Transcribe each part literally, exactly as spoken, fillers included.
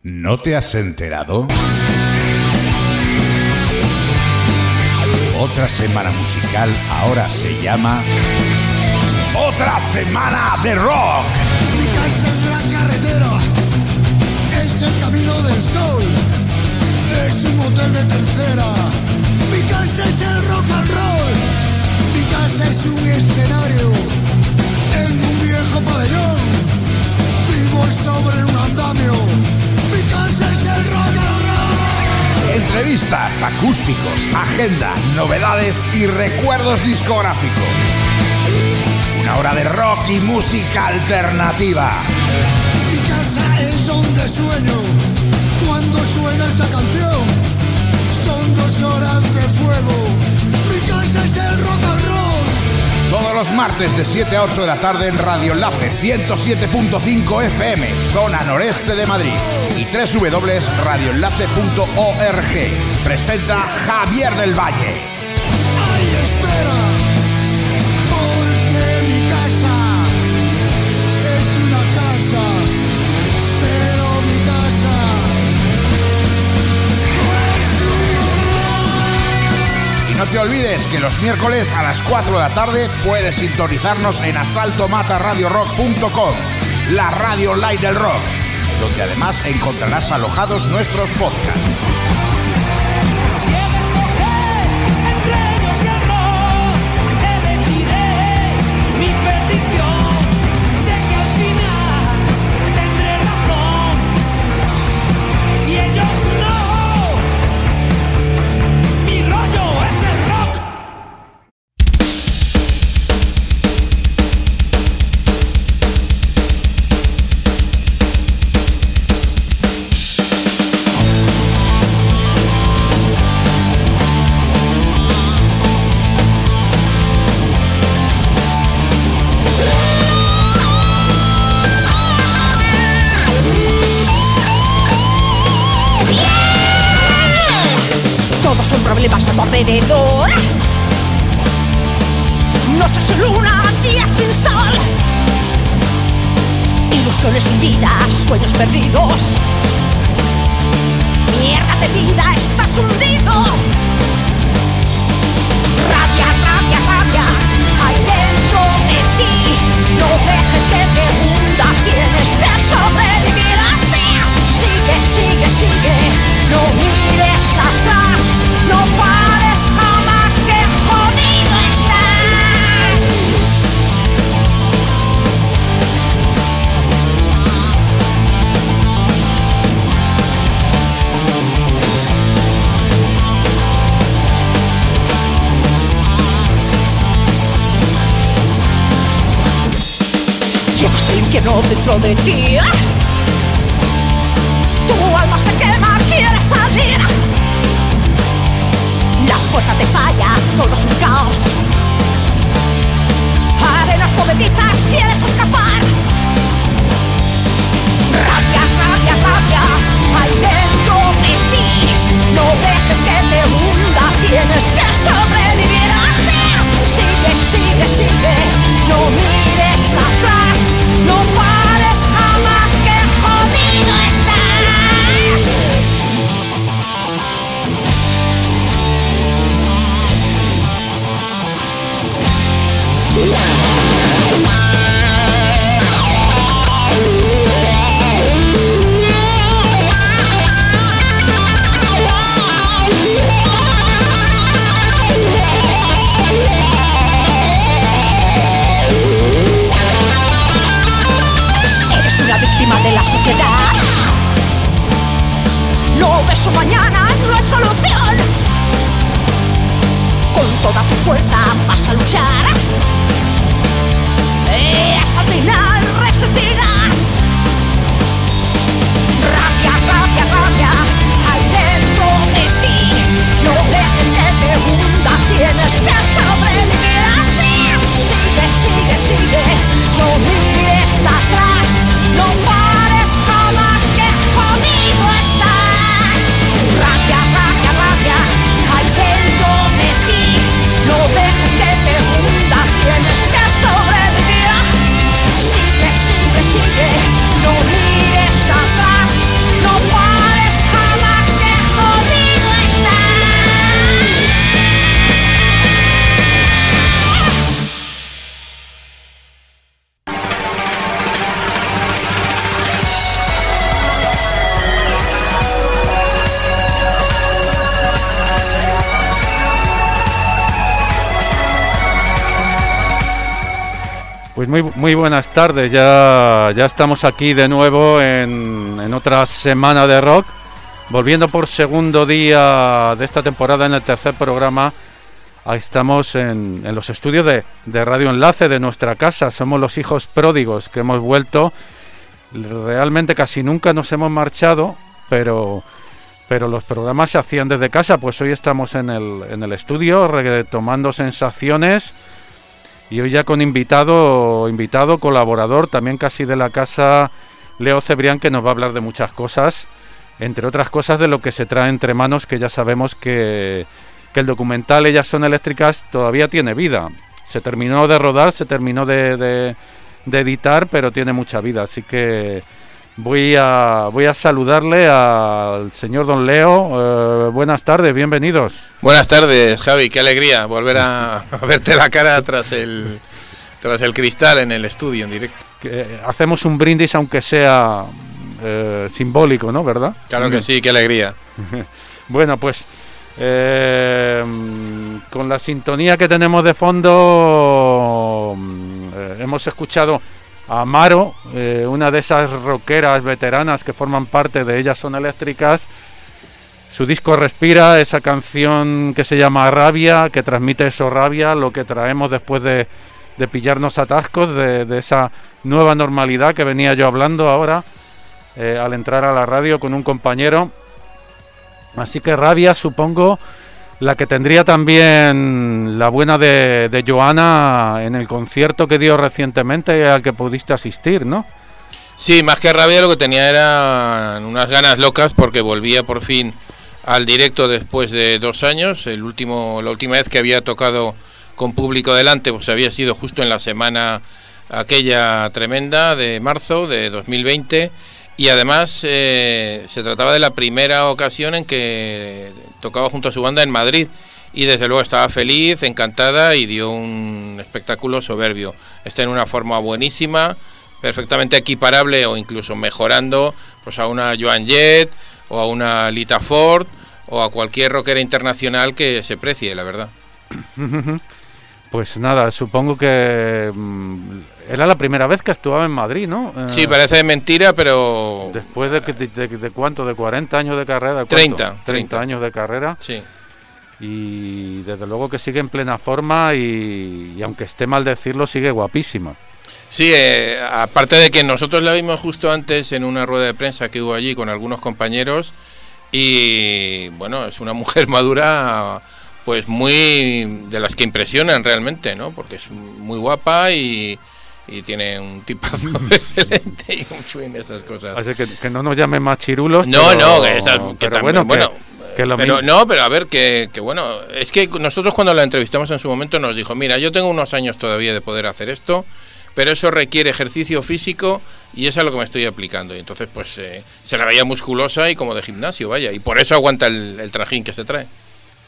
¿No te has enterado? Otra semana musical ahora se llama Otra Semana de Rock. Mi casa es la carretera, es el camino del sol, es un hotel de tercera. Mi casa es el rock and roll, mi casa es un escenario en un viejo pabellón, vivo sobre un andamio. Mi casa es el rock and roll. Entrevistas, acústicos, agenda, novedades y recuerdos discográficos. Una hora de rock y música alternativa. Mi casa es donde sueño cuando suena esta canción. Son dos horas de fuego. Mi casa es el rock and roll. Todos los martes de siete a ocho de la tarde en Radio Enlace ciento siete punto cinco F M, zona noreste de Madrid, y doble u doble u doble u punto radio enlace punto org. Presenta Javier del Valle. Ay, espera, porque mi casa es una casa, pero mi casa es un horror. Y no te olvides que los miércoles a las cuatro de la tarde puedes sintonizarnos en asalto mata radio rock punto com, la radio online del rock, donde además encontrarás alojados nuestros podcasts. Si he de escoger entre ellos y el rock, elegiré mi perdición. Sé que al final tendré razón y ellos no. Mi rollo es el rock. Todos son problemas a tu alrededor. Noches sin luna, días sin sol. Ilusiones hundidas, sueños perdidos. Mierda de vida, estás hundido. Rabia, rabia, rabia, hay dentro de ti. No dejes que te hunda, tienes que sobrevivir así. Sigue, sigue, sigue, no mires atrás. No pares jamás, que jodido estás. Llevas el infierno dentro de ti. Tu alma se quema, quiere salir. La fuerza te falla, todo es un caos. Arenas movedizas, quieres escapar. Rabia, rabia, rabia, hay dentro de ti. No dejes que te hunda, tienes que sobrevivir así. Sigue, sigue, sigue, no mires atrás. No pares jamás, que jodido estás. Eres una víctima de la sociedad. No ves un mañana, no es solución. Con toda tu fuerza vas a luchar. Y hasta el final resistirás. Rabia, rabia, rabia, hay dentro de ti. No dejes que te hunda, tienes que sobrevivir así. Sigue, sigue, sigue, no mires atrás. No pares jamás, que jodido estás. Rabia, rabia, rabia, hay dentro de ti. No dejes que te hunda, tienes que sobrevivir. Sigue, sigue, sigue. Pues muy, muy buenas tardes, ya, ya estamos aquí de nuevo en, en otra semana de rock, volviendo por segundo día de esta temporada en el tercer programa. Ahí estamos en, en los estudios de, de Radio Enlace de nuestra casa, somos los hijos pródigos que hemos vuelto. Realmente casi nunca nos hemos marchado, pero, pero los programas se hacían desde casa, pues hoy estamos en el, en el estudio retomando sensaciones. Y hoy ya con invitado, invitado, colaborador, también casi de la casa, Leo Cebrián, que nos va a hablar de muchas cosas, entre otras cosas de lo que se trae entre manos, que ya sabemos que, que el documental Ellas son eléctricas todavía tiene vida. Se terminó de rodar, se terminó de, de, de editar, pero tiene mucha vida, así que voy a, voy a saludarle al señor Don Leo. Eh, buenas tardes, bienvenidos. Buenas tardes, Javi, qué alegría volver a, a verte la cara tras el tras el cristal en el estudio en directo. Que hacemos un brindis aunque sea eh, simbólico, ¿no? ¿Verdad? Claro que sí, qué alegría. Bueno, pues eh, con la sintonía que tenemos de fondo eh, hemos escuchado a Maro, eh, una de esas rockeras veteranas que forman parte de Ellas son eléctricas. Su disco Respira, esa canción que se llama Rabia, que transmite eso, rabia, lo que traemos después de, de pillarnos atascos, de, de esa nueva normalidad que venía yo hablando ahora eh, al entrar a la radio con un compañero. Así que Rabia, supongo, la que tendría también la buena de, de Joana en el concierto que dio recientemente al que pudiste asistir, ¿no? Sí, más que rabia lo que tenía eran unas ganas locas porque volvía por fin al directo después de dos años. El último, la última vez que había tocado con público delante pues había sido justo en la semana aquella tremenda de marzo de dos mil veinte. Y además eh, se trataba de la primera ocasión en que tocaba junto a su banda en Madrid y desde luego estaba feliz, encantada y dio un espectáculo soberbio. Está en una forma buenísima, perfectamente equiparable o incluso mejorando pues a una Joan Jett o a una Lita Ford o a cualquier rockera internacional que se precie, la verdad. Pues nada, supongo que mmm, era la primera vez que actuaba en Madrid, ¿no? Eh, sí, parece mentira, pero... Después de, de, de, de cuánto, de cuarenta años de carrera. ¿De treinta, treinta años de carrera. Sí. Y desde luego que sigue en plena forma y, y aunque esté mal decirlo, sigue guapísima. Sí, eh, aparte de que nosotros la vimos justo antes en una rueda de prensa que hubo allí con algunos compañeros y bueno, es una mujer madura... Pues muy de las que impresionan realmente, ¿no? Porque es muy guapa y, y tiene un tipazo excelente y en fin, esas cosas. Así que, que no nos llamen más chirulos. No, pero, no, que, esas, que pero también, bueno, bueno que, que lo pero, mismo. no, pero a ver, que, que bueno, es que nosotros cuando la entrevistamos en su momento nos dijo, mira, yo tengo unos años todavía de poder hacer esto, pero eso requiere ejercicio físico y eso es a lo que me estoy aplicando. Y entonces, pues, eh, se la veía musculosa y como de gimnasio, vaya, y por eso aguanta el, el trajín que se trae.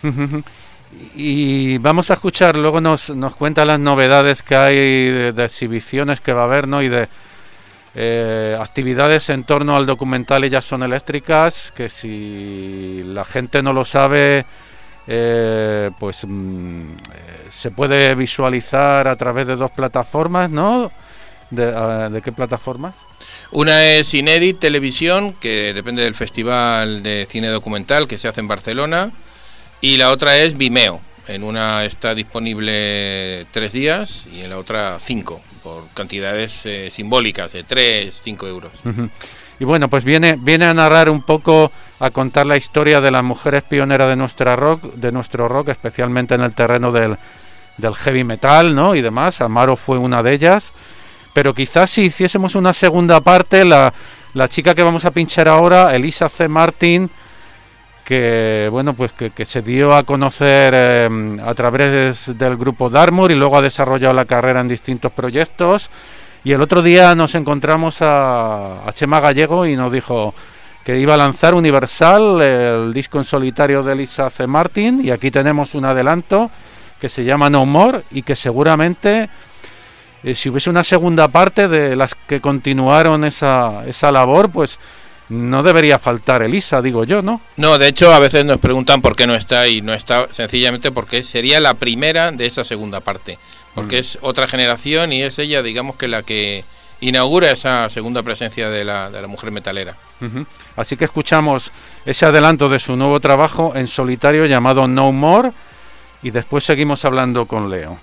Y vamos a escuchar, luego nos, nos cuenta las novedades que hay de, de exhibiciones que va a haber, ¿no? Y de eh, actividades en torno al documental Ellas son eléctricas, que si la gente no lo sabe, eh, pues mm, eh, se puede visualizar a través de dos plataformas, ¿no? ¿De, uh, ¿de qué plataformas? Una es Inédit Televisión, que depende del Festival de Cine Documental que se hace en Barcelona. Y la otra es Vimeo. En una está disponible tres días y en la otra cinco, por cantidades eh, simbólicas de tres, cinco euros. Uh-huh. Y bueno, pues viene viene a narrar un poco, a contar la historia de las mujeres pioneras de nuestra rock, de nuestro rock, especialmente en el terreno del, del heavy metal, ¿no? Y demás. Amaro fue una de ellas. Pero quizás si hiciésemos una segunda parte, la, la chica que vamos a pinchar ahora, Elisa C. Martin, que bueno, pues que, que se dio a conocer eh, a través del grupo Dartmoor y luego ha desarrollado la carrera en distintos proyectos. Y el otro día nos encontramos a, a Chema Gallego y nos dijo que iba a lanzar Universal, el disco en solitario de Elisa C. Martin, y aquí tenemos un adelanto que se llama No More y que seguramente eh, si hubiese una segunda parte de las que continuaron esa, esa labor, pues no debería faltar Elisa, digo yo, ¿no? No, de hecho a veces nos preguntan por qué no está y no está sencillamente porque sería la primera de esa segunda parte. porque mm. es otra generación y es ella, digamos, que la que inaugura esa segunda presencia de la, de la mujer metalera. Uh-huh. Así que escuchamos ese adelanto de su nuevo trabajo en solitario llamado No More y después seguimos hablando con Leo.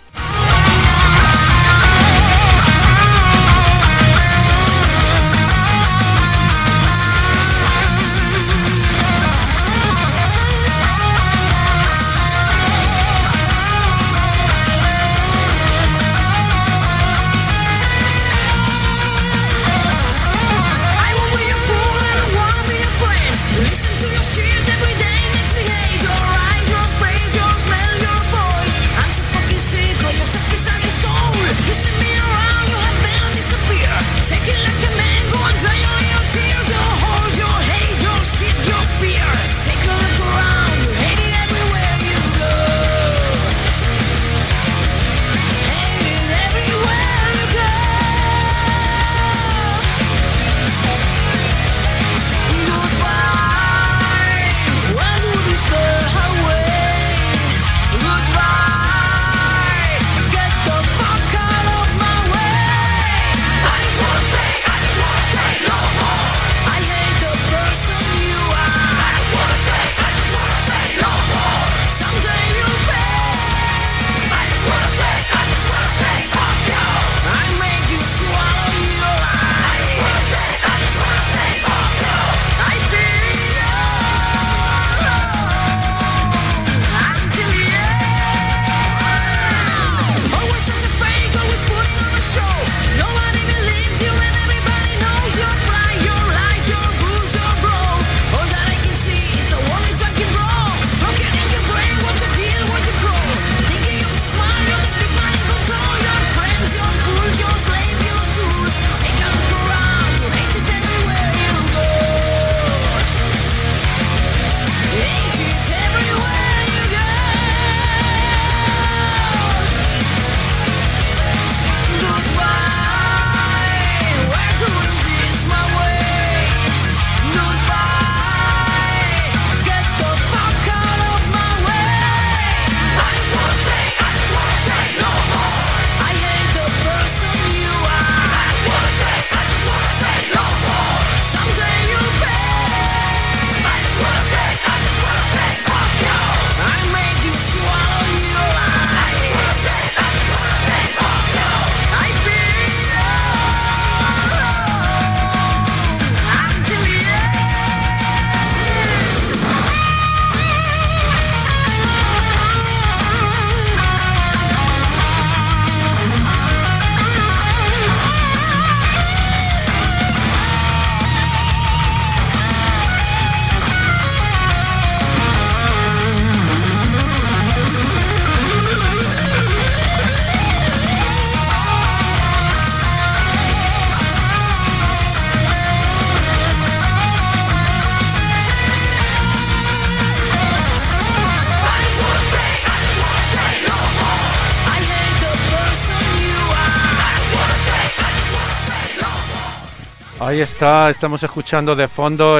Ahí está, estamos escuchando de fondo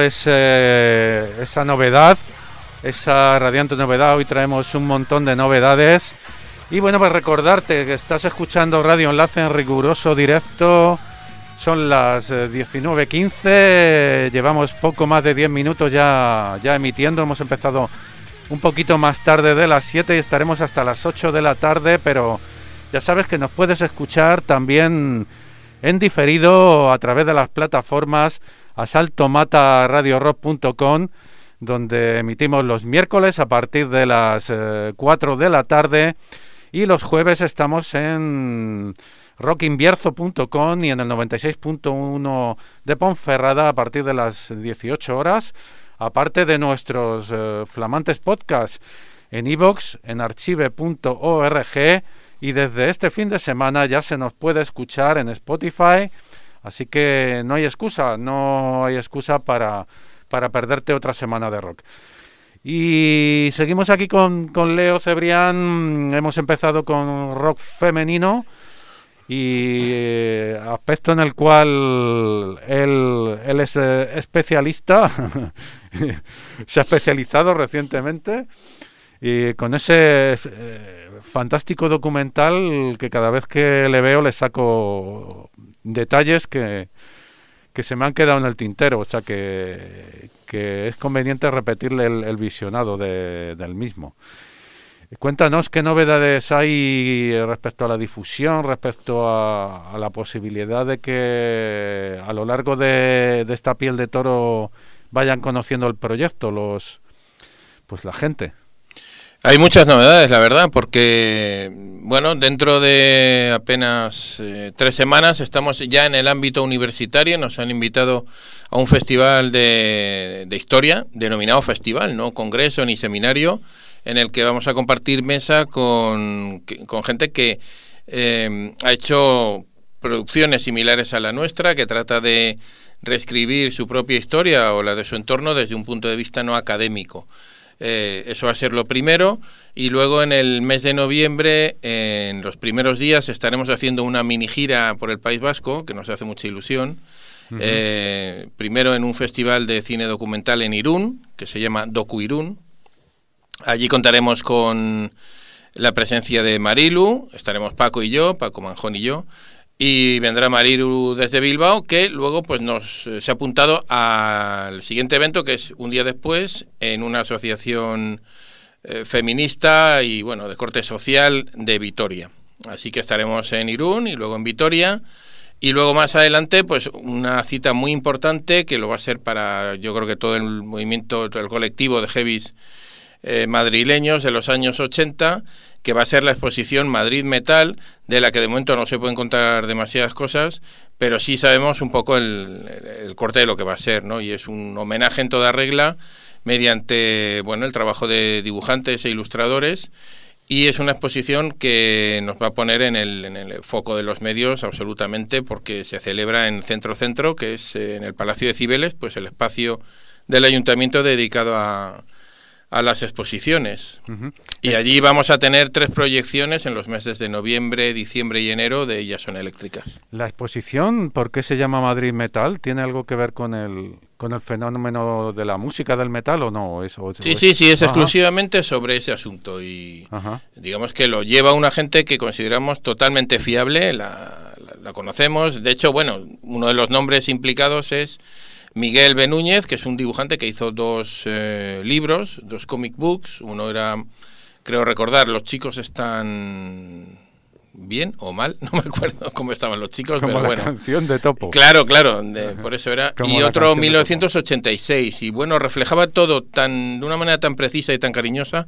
ese, esa novedad, esa radiante novedad. Hoy traemos un montón de novedades. Y bueno, pues recordarte que estás escuchando Radio Enlace en riguroso directo. Son las diecinueve quince, llevamos poco más de diez minutos ya, ya emitiendo. Hemos empezado un poquito más tarde de las siete y estaremos hasta las ocho de la tarde, pero ya sabes que nos puedes escuchar también en diferido a través de las plataformas asalto mata radio rock punto com, donde emitimos los miércoles a partir de las eh, cuatro de la tarde, y los jueves estamos en rock invierzo punto com y en el noventa y seis punto uno de Ponferrada a partir de las dieciocho horas, aparte de nuestros eh, flamantes podcasts en iVoox, en archive punto org, y desde este fin de semana ya se nos puede escuchar en Spotify, así que no hay excusa, no hay excusa para, para perderte otra semana de rock. Y seguimos aquí con, con Leo Cebrián. Hemos empezado con rock femenino y eh, aspecto en el cual él, él es eh, especialista, se ha especializado recientemente. Y con ese eh, fantástico documental que cada vez que le veo le saco detalles que, que se me han quedado en el tintero, o sea que, que es conveniente repetirle el, el visionado de, del mismo. Cuéntanos qué novedades hay respecto a la difusión, respecto a, a la posibilidad de que a lo largo de, de esta piel de toro vayan conociendo el proyecto, los pues la gente. Hay muchas novedades, la verdad, porque, bueno, dentro de apenas eh, tres semanas estamos ya en el ámbito universitario. Nos han invitado a un festival de, de historia, denominado festival, no congreso ni seminario, en el que vamos a compartir mesa con, con gente que eh, ha hecho producciones similares a la nuestra, que trata de reescribir su propia historia o la de su entorno desde un punto de vista no académico. Eh, eso va a ser lo primero, y luego en el mes de noviembre, eh, en los primeros días, estaremos haciendo una mini gira por el País Vasco, que nos hace mucha ilusión. Uh-huh. eh, primero en un festival de cine documental en Irún, que se llama Docu Irún. Allí contaremos con la presencia de Marilu, estaremos Paco y yo, Paco Manjón y yo, y vendrá Marilu desde Bilbao, que luego pues nos eh, se ha apuntado al siguiente evento, que es un día después, en una asociación eh, feminista y bueno de corte social de Vitoria. Así que estaremos en Irún y luego en Vitoria, y luego más adelante pues una cita muy importante que lo va a ser para, yo creo que todo el movimiento, todo el colectivo de heavies eh, madrileños de los años ochenta, que va a ser la exposición Madrid Metal, de la que de momento no se pueden contar demasiadas cosas, pero sí sabemos un poco el, el corte de lo que va a ser, ¿no? Y es un homenaje en toda regla mediante, bueno, el trabajo de dibujantes e ilustradores, y es una exposición que nos va a poner en el, en el foco de los medios absolutamente, porque se celebra en Centro Centro, que es en el Palacio de Cibeles, pues el espacio del ayuntamiento dedicado a a las exposiciones. Uh-huh. Y allí vamos a tener tres proyecciones en los meses de noviembre, diciembre y enero, de Ellas Son Eléctricas. ¿La exposición, por qué se llama Madrid Metal? ¿Tiene algo que ver con el con el fenómeno de la música del metal o no? ¿Es, o, sí, o es... sí, sí, es Ajá. exclusivamente sobre ese asunto, y Ajá. digamos que lo lleva una gente que consideramos totalmente fiable, la, la, la conocemos. De hecho, bueno, uno de los nombres implicados es Miguel Benúñez, que es un dibujante que hizo dos eh, libros, dos comic books. Uno era, creo recordar, Los chicos están bien o mal, no me acuerdo cómo estaban los chicos, como pero la bueno. Canción de Topo. Claro, claro, de, por eso era. Como y otro mil novecientos ochenta y seis, y bueno, reflejaba todo tan de una manera tan precisa y tan cariñosa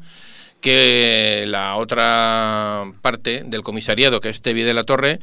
que la otra parte del comisariado, que es Tevi de la Torre,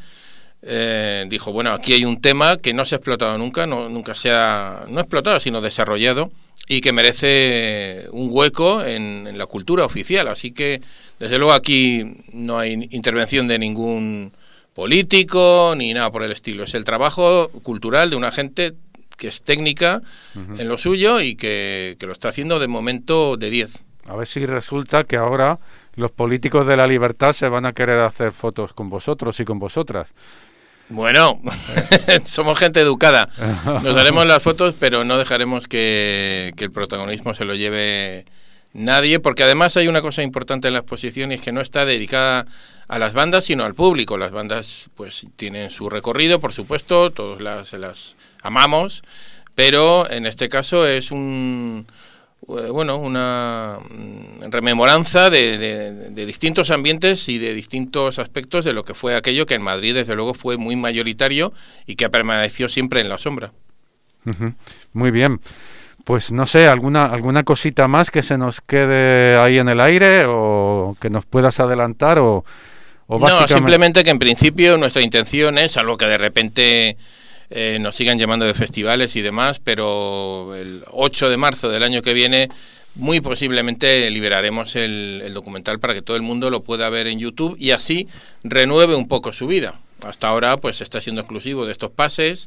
Eh, dijo, bueno, aquí hay un tema que no se ha explotado nunca, no, nunca se ha, no explotado, sino desarrollado, y que merece un hueco en, en la cultura oficial. Así que, desde luego, aquí no hay intervención de ningún político ni nada por el estilo. Es el trabajo cultural de una gente que es técnica uh-huh. en lo suyo y que, que lo está haciendo de momento de diez. A ver si resulta que ahora los políticos de la libertad se van a querer hacer fotos con vosotros y con vosotras. Bueno, somos gente educada, nos daremos las fotos, pero no dejaremos que, que el protagonismo se lo lleve nadie, porque además hay una cosa importante en la exposición, y es que no está dedicada a las bandas, sino al público. Las bandas pues tienen su recorrido, por supuesto, todos las, las amamos, pero en este caso es un... bueno, una rememoranza de, de, de distintos ambientes y de distintos aspectos de lo que fue aquello que en Madrid, desde luego, fue muy mayoritario y que permaneció siempre en la sombra. Uh-huh. Muy bien. Pues no sé, alguna alguna cosita más que se nos quede ahí en el aire o que nos puedas adelantar o, o básicamente... No, simplemente que en principio nuestra intención es, algo que de repente... Eh, nos sigan llamando de festivales y demás, pero el ocho de marzo del año que viene muy posiblemente liberaremos el, el documental para que todo el mundo lo pueda ver en YouTube y así renueve un poco su vida. Hasta ahora pues está siendo exclusivo de estos pases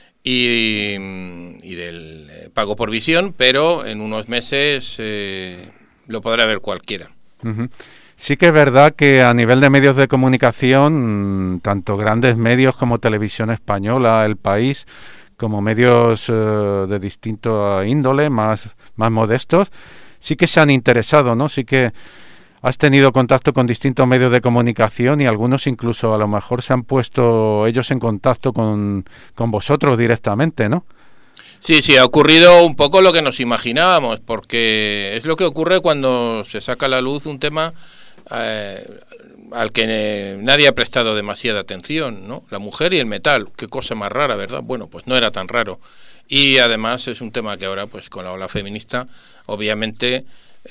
y, y del eh, pago por visión, pero en unos meses eh, lo podrá ver cualquiera. Uh-huh. Sí que es verdad que a nivel de medios de comunicación, tanto grandes medios como Televisión Española, El País, como medios eh, de distinta índole, más, más modestos, sí que se han interesado, ¿no? Sí que has tenido contacto con distintos medios de comunicación y algunos incluso a lo mejor se han puesto ellos en contacto con, con vosotros directamente, ¿no? Sí, sí, ha ocurrido un poco lo que nos imaginábamos, porque es lo que ocurre cuando se saca a la luz un tema eh, al que eh, nadie ha prestado demasiada atención, ¿no? La mujer y el metal, qué cosa más rara, ¿verdad? Bueno, pues no era tan raro. Y además es un tema que ahora, pues con la ola feminista, obviamente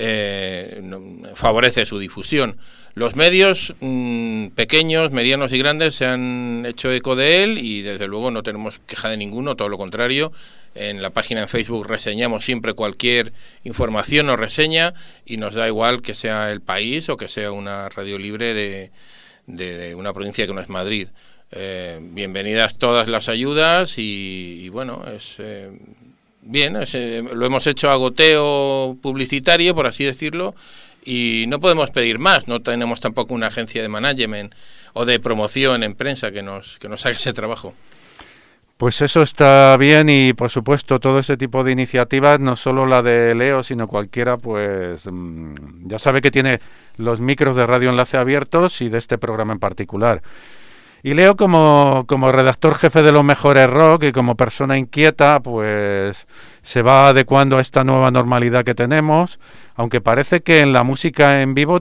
eh, no, favorece su difusión. Los medios mmm, pequeños, medianos y grandes se han hecho eco de él y desde luego no tenemos queja de ninguno, todo lo contrario. En la página en Facebook reseñamos siempre cualquier información o reseña y nos da igual que sea El País o que sea una radio libre de, de, de una provincia que no es Madrid. Eh, bienvenidas todas las ayudas y, y bueno, es eh, bien, es, eh, lo hemos hecho a goteo publicitario, por así decirlo, y no podemos pedir más. No tenemos tampoco una agencia de management o de promoción en prensa que nos, que nos haga ese trabajo. Pues eso está bien y por supuesto todo ese tipo de iniciativas, no solo la de Leo, sino cualquiera, pues mmm, ya sabe que tiene los micros de Radio Enlace abiertos y de este programa en particular. Y Leo como, como redactor jefe de Los Mejores Rock y como persona inquieta, pues se va adecuando a esta nueva normalidad que tenemos, aunque parece que en la música en vivo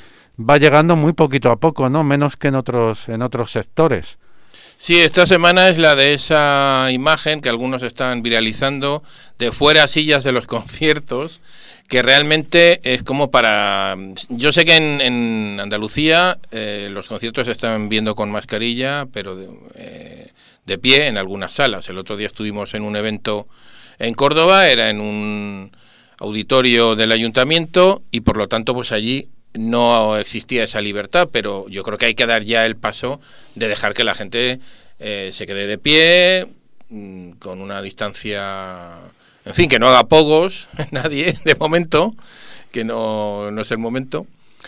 va llegando muy poquito a poco, ¿no? Menos que en otros, en otros sectores. Sí, esta semana es la de esa imagen que algunos están viralizando de fuera sillas de los conciertos, que realmente es como para... Yo sé que en, en Andalucía eh, los conciertos se están viendo con mascarilla, pero de, eh, de pie en algunas salas. El otro día estuvimos en un evento en Córdoba, era en un auditorio del ayuntamiento y por lo tanto pues allí no existía esa libertad, pero yo creo que hay que dar ya el paso de dejar que la gente eh, se quede de pie, mmm, con una distancia, en fin, que no haga pogos nadie de momento, que no, no es el momento,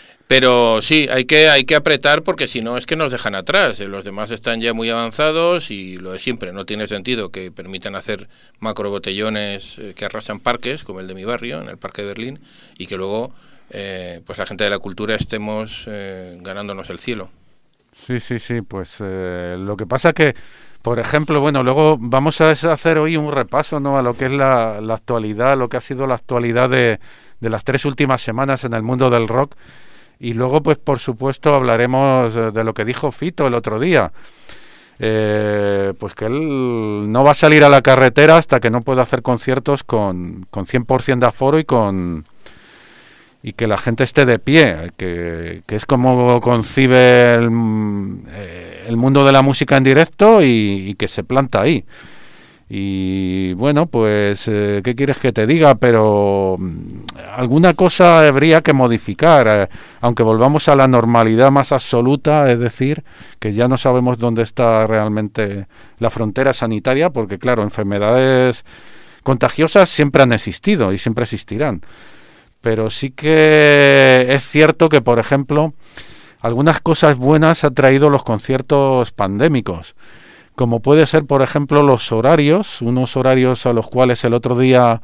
pero sí, hay que hay que apretar porque si no es que nos dejan atrás. Los demás están ya muy avanzados y lo de siempre, no tiene sentido que permitan hacer macrobotellones eh, que arrasan parques, como el de mi barrio, en el Parque de Berlín, y que luego Eh, pues la gente de la cultura estemos eh, ganándonos el cielo. Sí, sí, sí, pues eh, lo que pasa que, por ejemplo, bueno, luego vamos a hacer hoy un repaso, ¿no?, a lo que es la, la actualidad, lo que ha sido la actualidad de, de las tres últimas semanas en el mundo del rock, y luego, pues por supuesto, hablaremos de lo que dijo Fito el otro día, eh, pues que él no va a salir a la carretera hasta que no pueda hacer conciertos con, con cien por ciento de aforo y con... y que la gente esté de pie, que, que es como concibe el, eh, el mundo de la música en directo y, y que se planta ahí. Y bueno, pues, eh, ¿qué quieres que te diga? Pero alguna cosa habría que modificar, eh, aunque volvamos a la normalidad más absoluta, es decir, que ya no sabemos dónde está realmente la frontera sanitaria, porque claro, enfermedades contagiosas siempre han existido y siempre existirán. Pero sí que es cierto que, por ejemplo, algunas cosas buenas ha traído los conciertos pandémicos, como puede ser, por ejemplo, los horarios, unos horarios a los cuales el otro día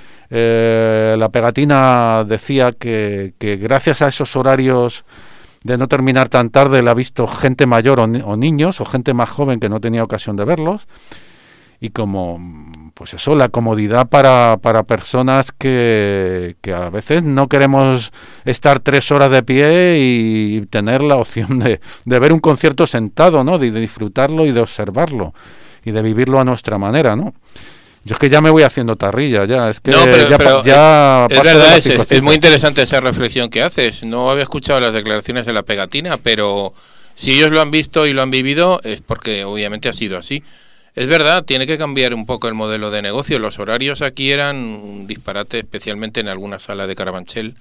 eh, la pegatina decía que, que gracias a esos horarios de no terminar tan tarde la ha visto gente mayor o, ni- o niños o gente más joven que no tenía ocasión de verlos. Y como, pues eso, la comodidad para, para personas que, que a veces no queremos estar tres horas de pie y tener la opción de, de ver un concierto sentado, ¿no? De, de disfrutarlo y de observarlo y de vivirlo a nuestra manera, ¿no? Yo es que ya me voy haciendo tarrilla, ya, es que no, pero, ya, pero ya es, es verdad, es, es muy interesante esa reflexión que haces. No había escuchado las declaraciones de la pegatina, pero si ellos lo han visto y lo han vivido es porque obviamente ha sido así. Es verdad, tiene que cambiar un poco el modelo de negocio. Los horarios aquí eran un disparate, especialmente en alguna sala de Carabanchel,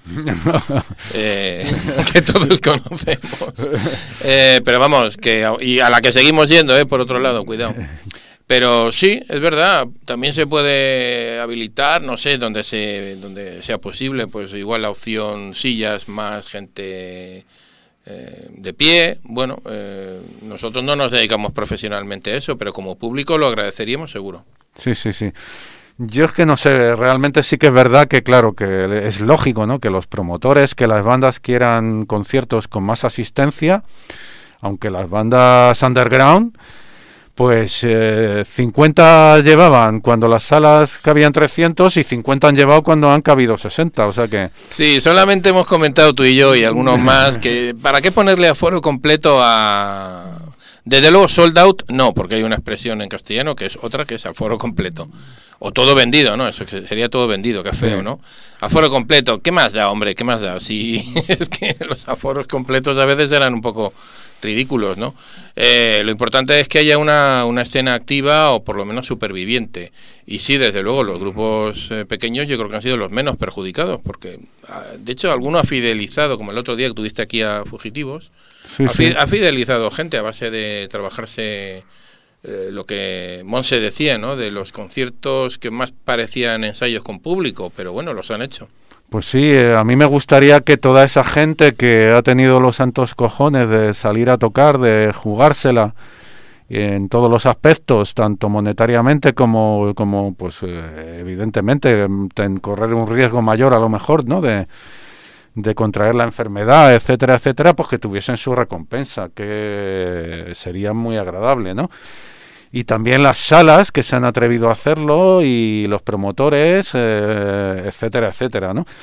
eh, que todos conocemos. Eh, pero vamos, que y a la que seguimos yendo, eh, por otro lado, cuidado. Pero sí, es verdad, también se puede habilitar, no sé, donde se donde sea posible, pues igual la opción sillas, más gente... Eh, de pie. Bueno, eh, nosotros no nos dedicamos profesionalmente a eso, pero como público lo agradeceríamos seguro. Sí, sí, sí. Yo es que no sé, realmente sí que es verdad que, claro, que es lógico, ¿no? Que los promotores, que las bandas quieran conciertos con más asistencia, aunque las bandas underground, pues eh, cincuenta llevaban cuando las salas cabían trescientos y cincuenta han llevado cuando han cabido sesenta, o sea que... Sí, solamente hemos comentado tú y yo y algunos más que ¿para qué ponerle aforo completo a...? Desde luego sold out, no, porque hay una expresión en castellano que es otra, que es aforo completo. O todo vendido, ¿no? Eso sería todo vendido, qué feo, sí. ¿no? Aforo completo, ¿qué más da, hombre? ¿Qué más da? Si es que los aforos completos a veces eran un poco ridículos, ¿no? Eh, lo importante es que haya una, una escena activa o por lo menos superviviente. Y sí, desde luego, los grupos eh, pequeños yo creo que han sido los menos perjudicados, porque de hecho alguno ha fidelizado, como el otro día que tuviste aquí a Fugitivos, sí, ha, fi- sí. ha fidelizado gente a base de trabajarse eh, lo que Monse decía, ¿no? De los conciertos que más parecían ensayos con público, pero bueno, los han hecho. Pues sí, eh, a mí me gustaría que toda esa gente que ha tenido los santos cojones de salir a tocar, de jugársela en todos los aspectos, tanto monetariamente como, como pues eh, evidentemente, en correr un riesgo mayor a lo mejor, ¿no? De, de contraer la enfermedad, etcétera, etcétera, pues que tuviesen su recompensa, que sería muy agradable, ¿no? Y también las salas que se han atrevido a hacerlo y los promotores, eh, etcétera, etcétera, ¿no?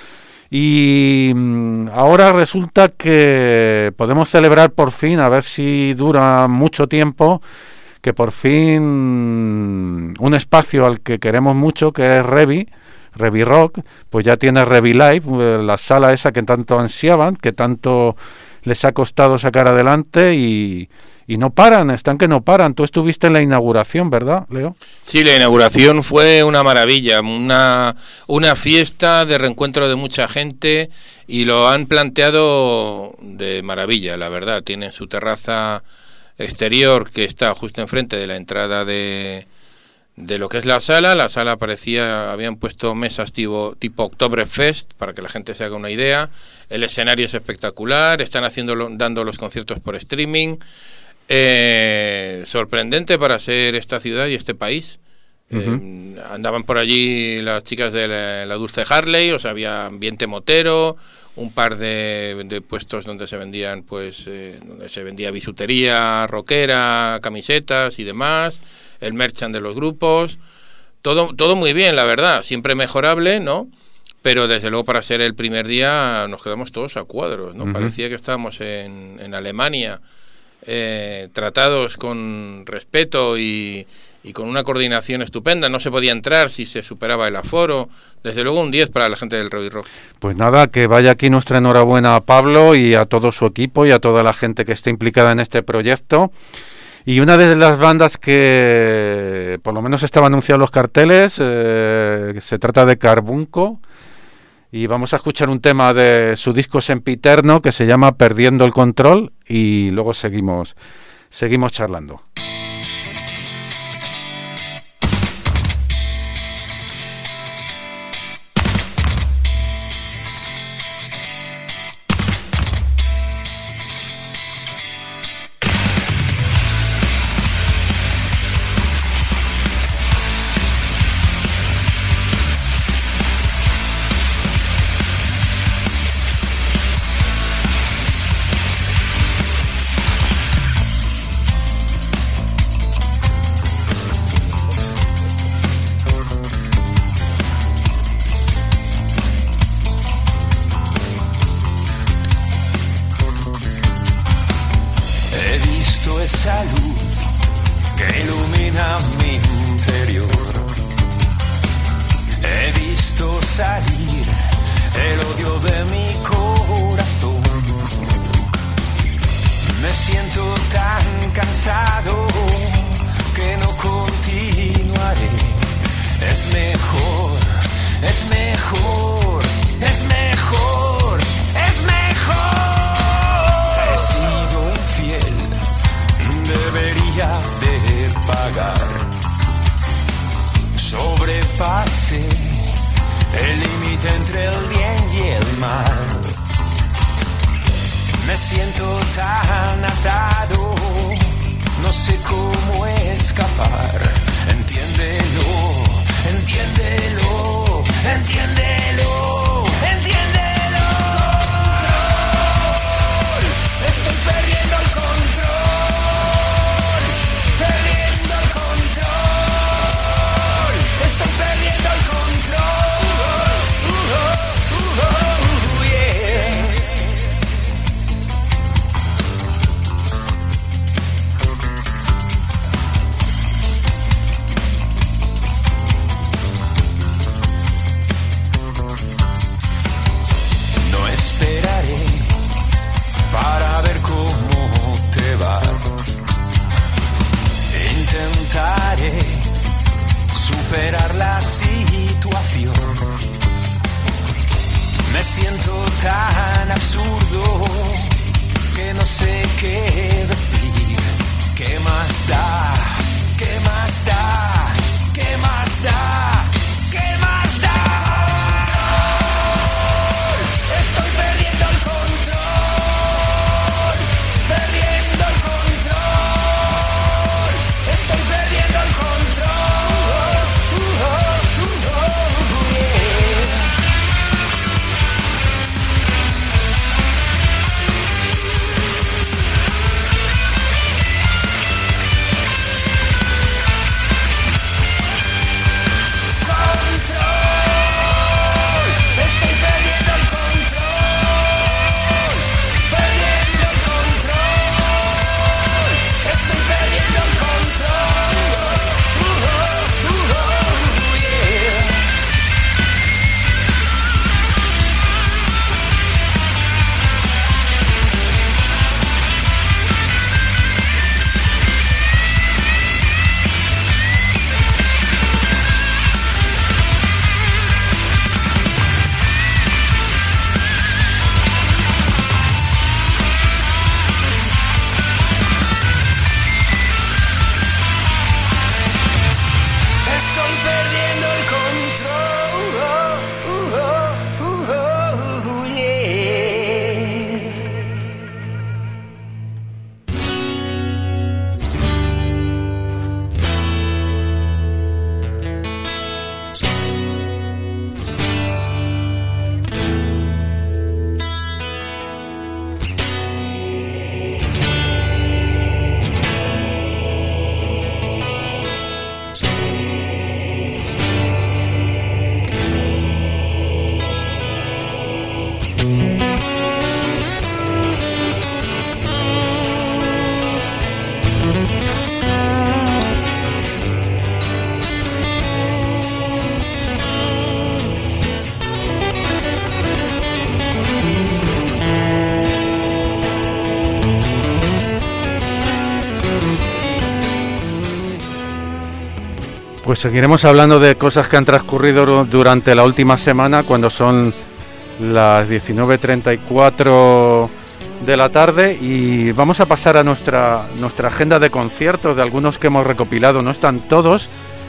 Y mmm, ahora resulta que podemos celebrar por fin, a ver si dura mucho tiempo, que por fin un espacio al que queremos mucho, que es Revi, Revi Rock, pues ya tiene Revi Live, la sala esa que tanto ansiaban, que tanto les ha costado sacar adelante y... Y no paran, están que no paran. Tú estuviste en la inauguración, ¿verdad, Leo? Sí, la inauguración fue una maravilla, una, una fiesta de reencuentro de mucha gente y lo han planteado de maravilla, la verdad. Tienen su terraza exterior que está justo enfrente de la entrada de, de lo que es la sala. La sala parecía, habían puesto mesas tipo, tipo Oktoberfest, para que la gente se haga una idea. El escenario es espectacular, están haciendo, dando los conciertos por streaming. Eh, sorprendente para ser esta ciudad y este país. Uh-huh. Eh, andaban por allí las chicas de la, la Dulce Harley, o sea, había ambiente motero, un par de, de puestos donde se vendían, pues, eh, donde se vendía bisutería, rockera, camisetas y demás, el merchant de los grupos, todo, todo muy bien, la verdad, siempre mejorable, ¿no? Pero desde luego para ser el primer día nos quedamos todos a cuadros, ¿no? Uh-huh. Parecía que estábamos en, en Alemania. Eh, tratados con respeto y, y con una coordinación estupenda. No se podía entrar si se superaba el aforo. Desde luego un diez para la gente del Revi Rock. Pues nada, que vaya aquí nuestra enhorabuena a Pablo y a todo su equipo y a toda la gente que esté implicada en este proyecto. Y una de las bandas que por lo menos estaba anunciado en los carteles, eh, se trata de Carbunco. Y vamos a escuchar un tema de su disco sempiterno que se llama Perdiendo el Control y luego seguimos, seguimos charlando. No sé cómo escapar, entiéndelo, entiéndelo. Entiéndelo, entiéndelo. Control, estoy perdiendo el control, perdiendo el control, estoy perdiendo el control. Uh, uh, uh, uh, uh, yeah. No esperaré para ver cómo te va. Intentaré superar la situación. Me siento tan absurdo que no sé qué decir. ¿Qué más da? ¿Qué más da? ¿Qué más da? ¿Qué más da? Estoy perdiendo el control, perdiendo el control, estoy perdiendo el control. Uh, oh, uh, oh, yeah. Control, estoy perdiendo el control, perdiendo el control, estoy perdiendo el control. Uh, oh, uh, oh, yeah. Estoy perdiendo el control. Uh, oh, uh, oh, yeah. Pues seguiremos hablando de cosas que han transcurrido ru- durante la última semana, cuando son las diecinueve treinta y cuatro de la tarde, y vamos a pasar a nuestra nuestra agenda de conciertos, de algunos que hemos recopilado. No están todos,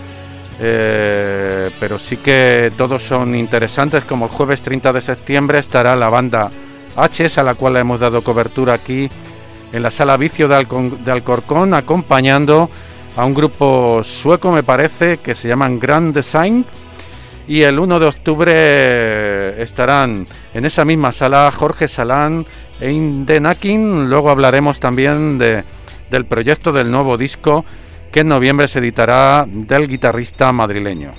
eh, pero sí que todos son interesantes, como el jueves treinta de septiembre estará la banda H, a la cual le hemos dado cobertura aquí en la Sala Vicio de, Alcon- de Alcorcón, acompañando a un grupo sueco, me parece, que se llaman Grand Design. Y el uno de octubre estarán en esa misma sala Jorge Salán e Indenakin. Luego hablaremos también de, del proyecto del nuevo disco que en noviembre se editará, del guitarrista madrileño.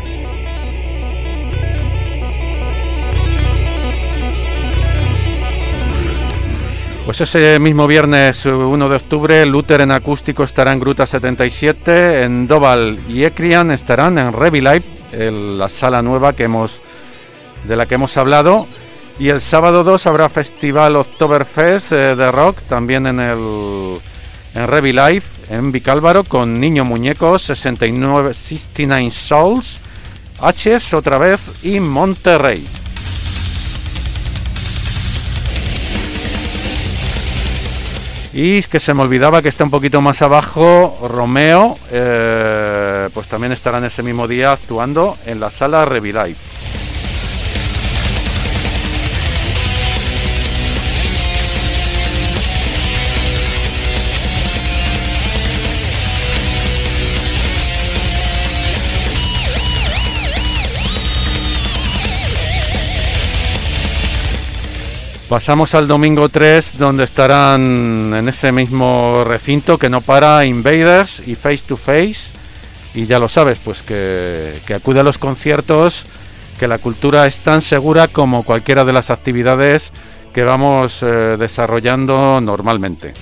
Pues ese mismo viernes uno de octubre, Luther en acústico estará en Gruta setenta y siete, en Doval y Ecrian estarán en Revilive, en la sala nueva que hemos de la que hemos hablado, y el sábado dos habrá Festival Oktoberfest eh, de rock, también en el en Revilive, en Vicálvaro, con Niño Muñeco, sesenta y nueve, sesenta y nueve Souls, H's otra vez y Monterrey. Y que se me olvidaba que está un poquito más abajo, Romeo, eh, pues también estarán ese mismo día actuando en la sala Revilive. Pasamos al domingo tres, donde estarán en ese mismo recinto que no para Invaders y Face to Face. Y ya lo sabes, pues que, que acude a los conciertos, que la cultura es tan segura como cualquiera de las actividades que vamos eh, desarrollando normalmente.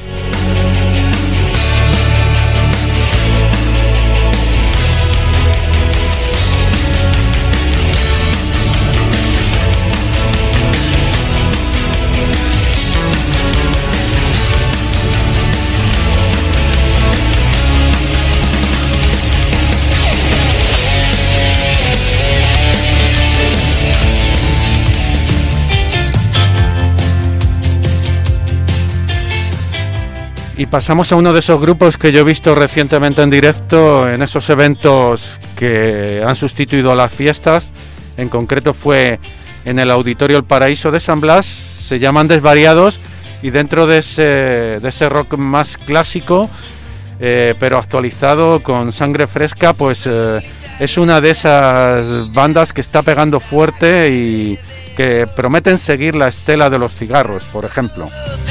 Y pasamos a uno de esos grupos que yo he visto recientemente en directo en esos eventos que han sustituido a las fiestas. En concreto fue en el Auditorio El Paraíso de San Blas. Se llaman Desvariados y dentro de ese, de ese rock más clásico, eh, pero actualizado con sangre fresca, pues eh, es una de esas bandas que está pegando fuerte y que prometen seguir la estela de Los Cigarros, por ejemplo.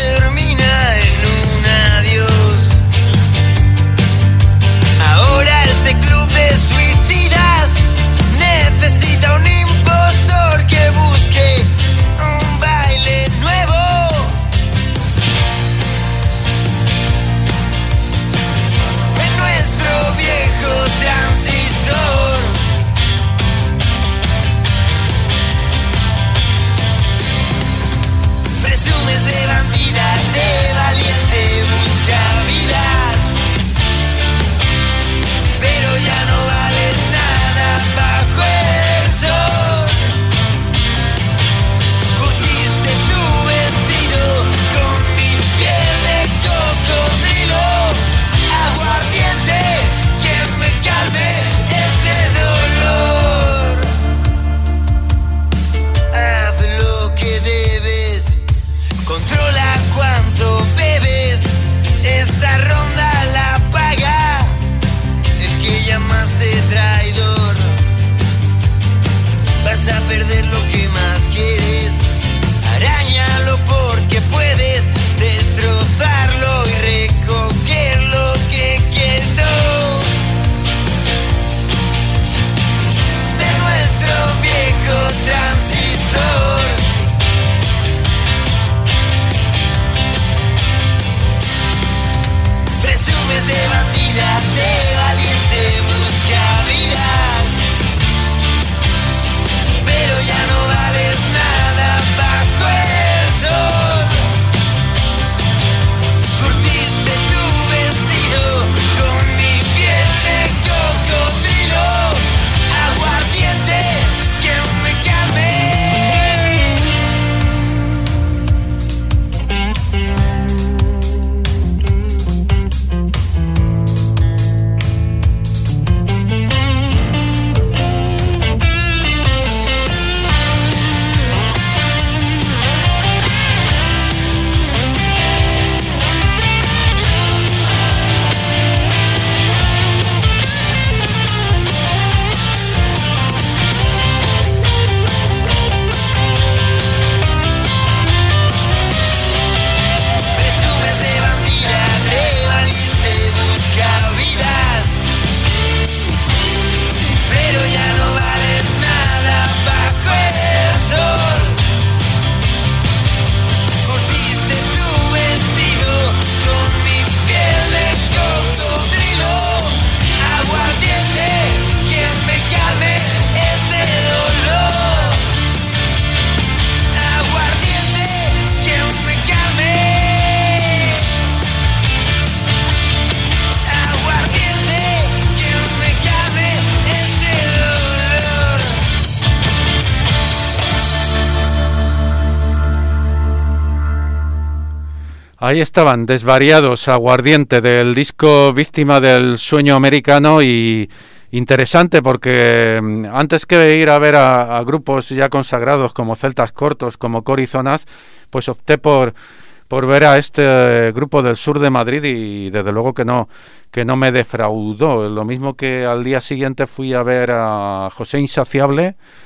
Ahí estaban, Desvariados, Aguardiente, del disco Víctima del Sueño Americano, y interesante porque antes que ir a ver a, a grupos ya consagrados como Celtas Cortos, como Corizonas, pues opté por por ver a este grupo del sur de Madrid y desde luego que no que no me defraudó. Lo mismo que al día siguiente fui a ver a José Insaciable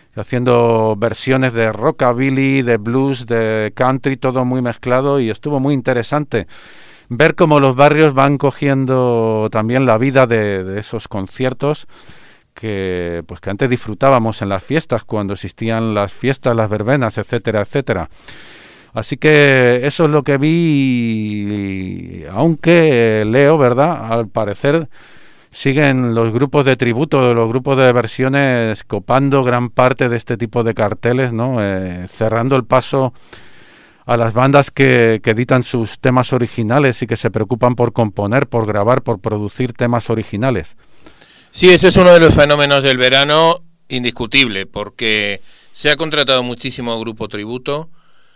haciendo versiones de rockabilly, de blues, de country, todo muy mezclado, y estuvo muy interesante ver cómo los barrios van cogiendo también la vida de, de esos conciertos que pues que antes disfrutábamos en las fiestas, cuando existían las fiestas, las verbenas, etcétera, etcétera. Así que eso es lo que vi, y, aunque eh, leo, ¿verdad? Al parecer siguen los grupos de tributo, los grupos de versiones copando gran parte de este tipo de carteles, ¿no? Eh, cerrando el paso a las bandas que, que editan sus temas originales y que se preocupan por componer, por grabar, por producir temas originales. Sí, ese es uno de los fenómenos del verano indiscutible, porque se ha contratado muchísimo grupo tributo,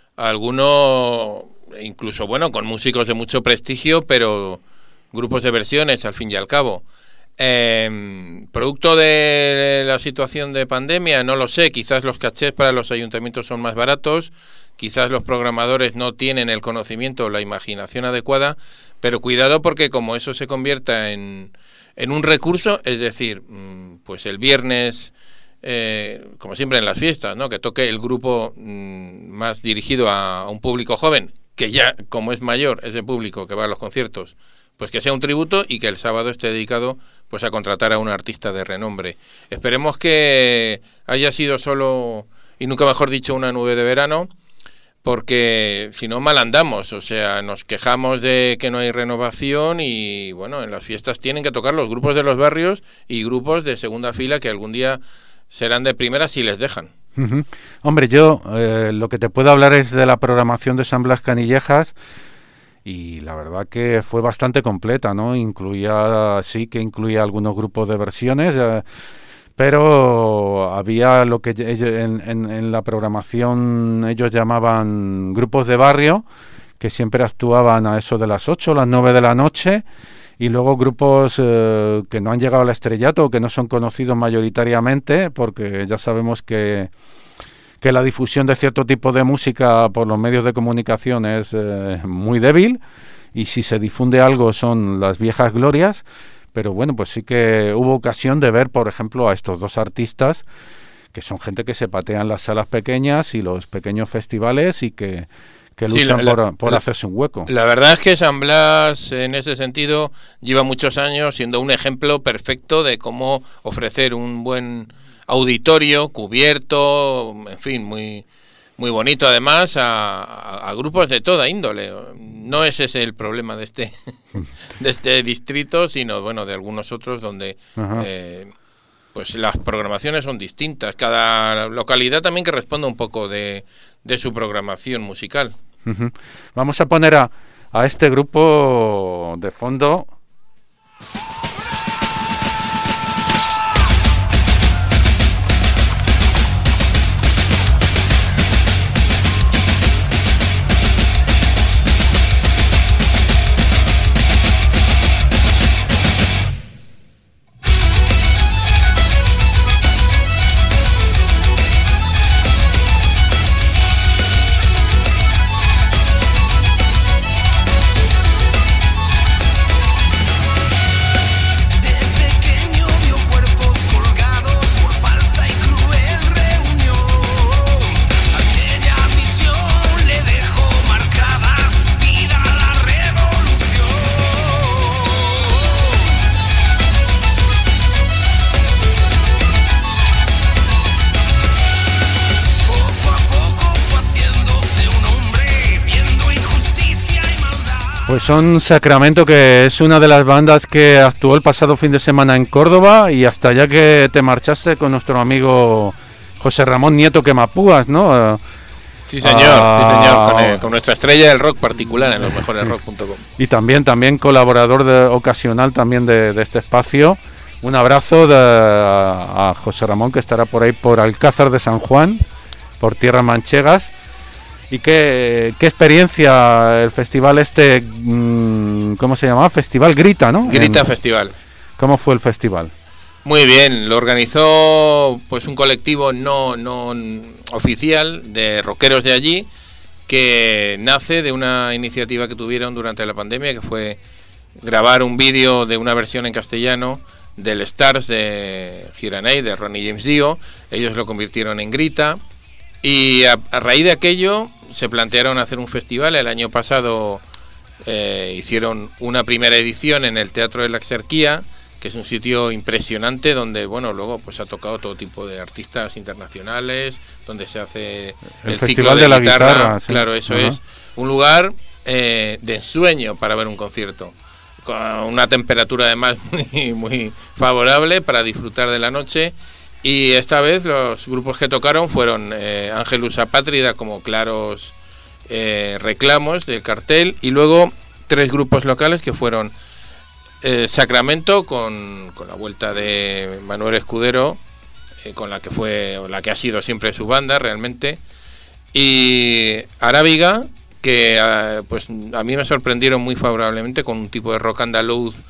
algunos incluso, bueno, con músicos de mucho prestigio, pero grupos de versiones al fin y al cabo. Eh, producto de la situación de pandemia, no lo sé, quizás los cachés para los ayuntamientos son más baratos, quizás los programadores no tienen el conocimiento o la imaginación adecuada, pero cuidado, porque como eso se convierta en, en un recurso, es decir, pues el viernes, eh, como siempre en las fiestas, ¿no?, que toque el grupo mmm, más dirigido a, a un público joven, que ya como es mayor ese público que va a los conciertos, pues que sea un tributo, y que el sábado esté dedicado pues a contratar a un artista de renombre. Esperemos que haya sido solo, y nunca mejor dicho, una nube de verano, porque si no mal andamos, o sea, nos quejamos de que no hay renovación, y bueno, en las fiestas tienen que tocar los grupos de los barrios y grupos de segunda fila que algún día serán de primera si les dejan. Uh-huh. Hombre, yo eh, lo que te puedo hablar es de la programación de San Blas Canillejas, y la verdad que fue bastante completa, ¿no? Incluía, sí que incluía algunos grupos de versiones, eh, pero había lo que ellos, en, en, en la programación ellos llamaban grupos de barrio, que siempre actuaban a eso de las ocho, las nueve de la noche, y luego grupos eh, que no han llegado al estrellato, que no son conocidos mayoritariamente, porque ya sabemos que que la difusión de cierto tipo de música por los medios de comunicación es eh, muy débil, y si se difunde algo son las viejas glorias. Pero bueno, pues sí que hubo ocasión de ver, por ejemplo, a estos dos artistas, que son gente que se patean las salas pequeñas y los pequeños festivales, y que, que luchan sí, la, por, por la, hacerse un hueco. La verdad es que San Blas, en ese sentido, lleva muchos años siendo un ejemplo perfecto de cómo ofrecer un buen auditorio cubierto, en fin, muy muy bonito además, a, a, a grupos de toda índole. No es ese el problema de este de este distrito, sino bueno, de algunos otros donde eh, pues las programaciones son distintas. Cada localidad también que responda un poco de, de su programación musical. Uh-huh. Vamos a poner a, a este grupo de fondo. Pues son Sacramento, que es una de las bandas que actuó el pasado fin de semana en Córdoba, y hasta allá que te marchaste con nuestro amigo José Ramón Nieto Quemapúas, ¿no? Sí, señor, ah, sí, señor, con, el, con nuestra estrella del rock particular en los mejores rock punto com. Y también, también colaborador de, ocasional también de, de este espacio. Un abrazo de, a, a José Ramón, que estará por ahí por Alcázar de San Juan, por tierras manchegas. ¿Y qué, qué experiencia el festival este, mmm, cómo se llamaba? Festival Grita, ¿no? Grita en, Festival. ¿Cómo fue el festival? Muy bien, lo organizó pues un colectivo no, no oficial de rockeros de allí, que nace de una iniciativa que tuvieron durante la pandemia, que fue grabar un vídeo de una versión en castellano del Stars de Giraney, de Ronnie James Dio. Ellos lo convirtieron en Grita, y a, a raíz de aquello se plantearon hacer un festival. El año pasado eh, hicieron una primera edición en el Teatro de la Exarquía, que es un sitio impresionante donde, bueno, luego pues ha tocado todo tipo de artistas internacionales, donde se hace el, el ciclo Festival de, de la guitarra, Guitarra, sí. Claro, eso Ajá. es un lugar eh, de ensueño para ver un concierto, con una temperatura además muy, muy favorable para disfrutar de la noche. Y esta vez los grupos que tocaron fueron eh, Ángelus Apátrida como claros eh, reclamos del cartel, y luego tres grupos locales que fueron Eh, Sacramento con, con la vuelta de Manuel Escudero, eh, con la que fue la que ha sido siempre su banda realmente, y Arábiga, que eh, pues a mí me sorprendieron muy favorablemente con un tipo de rock andaluz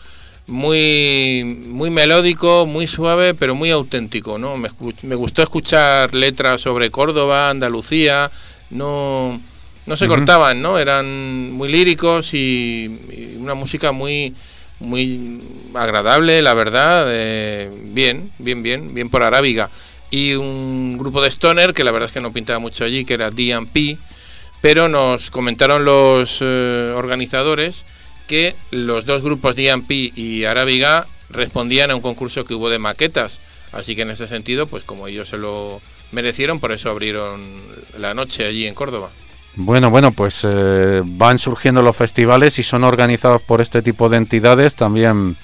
muy muy melódico, muy suave, pero muy auténtico, ¿no? Me, me gustó escuchar letras sobre Córdoba, Andalucía, no no se uh-huh. cortaban, ¿no? Eran muy líricos y, y una música muy muy agradable, la verdad. eh, bien, bien, bien, bien por Arábiga. Y un grupo de stoner que la verdad es que no pintaba mucho allí, que era D and P, pero nos comentaron los eh, organizadores que los dos grupos D and P y Arábiga respondían a un concurso que hubo de maquetas, así que en ese sentido, pues como ellos se lo merecieron, por eso abrieron la noche allí en Córdoba. Bueno, bueno, pues eh, van surgiendo los festivales y son organizados por este tipo de entidades. También,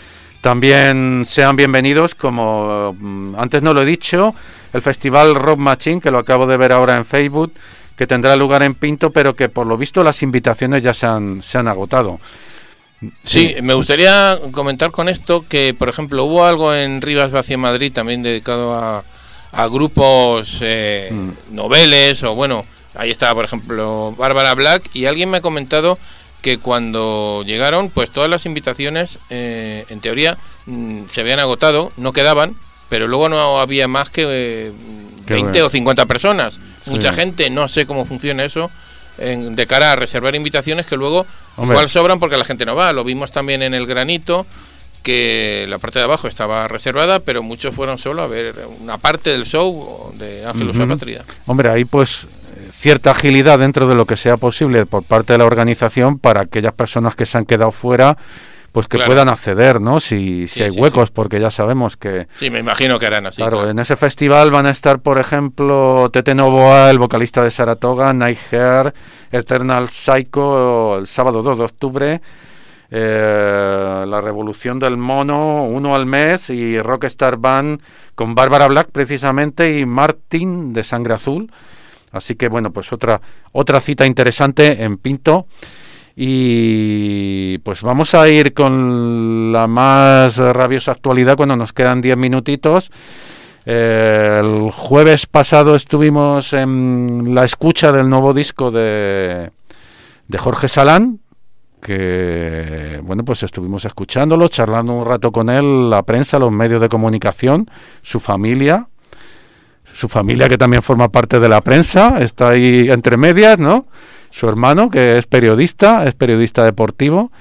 también sean bienvenidos, como mm, antes no lo he dicho, el Festival Rock Machine, que lo acabo de ver ahora en Facebook, que tendrá lugar en Pinto, pero que por lo visto las invitaciones ya se han, se han agotado. Sí, me gustaría comentar con esto que, por ejemplo, hubo algo en Rivas Vacia en Madrid también dedicado a, a grupos eh, mm. noveles, o bueno... Ahí estaba, por ejemplo, Bárbara Black, y alguien me ha comentado que cuando llegaron, pues todas las invitaciones, eh, en teoría, mmm, se habían agotado, no quedaban, pero luego no había más que eh, veinte bueno. o cincuenta personas. Sí. Mucha gente, no sé cómo funciona eso, en, de cara a reservar invitaciones que luego Hombre. igual sobran porque la gente no va. Lo vimos también en el Granito, que la parte de abajo estaba reservada, pero muchos fueron solo a ver una parte del show de Ángelus uh-huh. Apátrida. Hombre, ahí pues... cierta agilidad dentro de lo que sea posible por parte de la organización para aquellas personas que se han quedado fuera, pues que claro. puedan acceder, ¿no? Si, si sí, hay sí, huecos, sí. porque ya sabemos que... Sí, me imagino que harán así. Claro, claro. en ese festival van a estar, por ejemplo, Tete Novoa, el vocalista de Saratoga, Night Hair, Eternal Psycho, el sábado dos de octubre, eh, La Revolución del Mono, uno al mes, y Rockstar Band con Bárbara Black, precisamente, y Martín de Sangre Azul. Así que bueno, pues otra otra cita interesante en Pinto. Y pues vamos a ir con la más rabiosa actualidad cuando nos quedan diez minutitos. Eh, el jueves pasado estuvimos en la escucha del nuevo disco de, de Jorge Salán, que bueno, pues estuvimos escuchándolo, charlando un rato con él, la prensa, los medios de comunicación, su familia. Su familia, que también forma parte de la prensa, está ahí entre medias, ¿no? Su hermano, que es periodista, es periodista deportivo.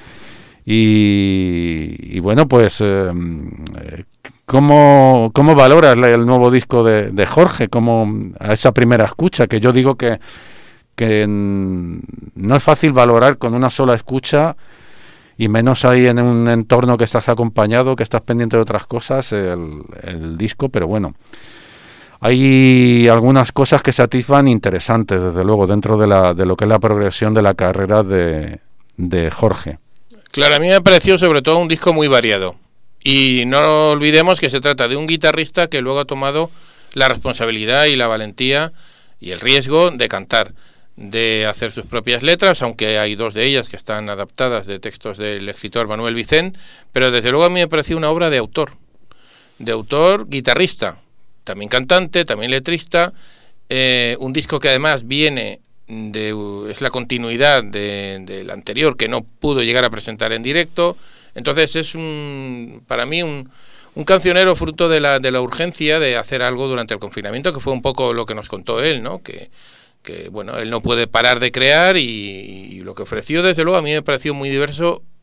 Y, y bueno, pues, eh, ¿cómo, cómo valoras el nuevo disco de, de Jorge? ¿Cómo, a esa primera escucha? Que yo digo que, que no es fácil valorar con una sola escucha, y menos ahí en un entorno que estás acompañado, que estás pendiente de otras cosas, el, el disco, pero bueno. Hay algunas cosas que se atisban interesantes, desde luego, dentro de la de lo que es la progresión de la carrera de, de Jorge. Claro, a mí me pareció sobre todo un disco muy variado. Y no olvidemos que se trata de un guitarrista que luego ha tomado la responsabilidad y la valentía y el riesgo de cantar, de hacer sus propias letras, aunque hay dos de ellas que están adaptadas de textos del escritor Manuel Vicent, pero desde luego a mí me pareció una obra de autor, de autor guitarrista, también cantante, también letrista, eh, un disco que además viene de, es la continuidad de, del anterior, que no pudo llegar a presentar en directo. Entonces es un, para mí un, un cancionero fruto de la, de la urgencia de hacer algo durante el confinamiento, que fue un poco lo que nos contó él, ¿no? Que, que bueno, él no puede parar de crear, y, y lo que ofreció, desde luego, a mí me pareció muy diverso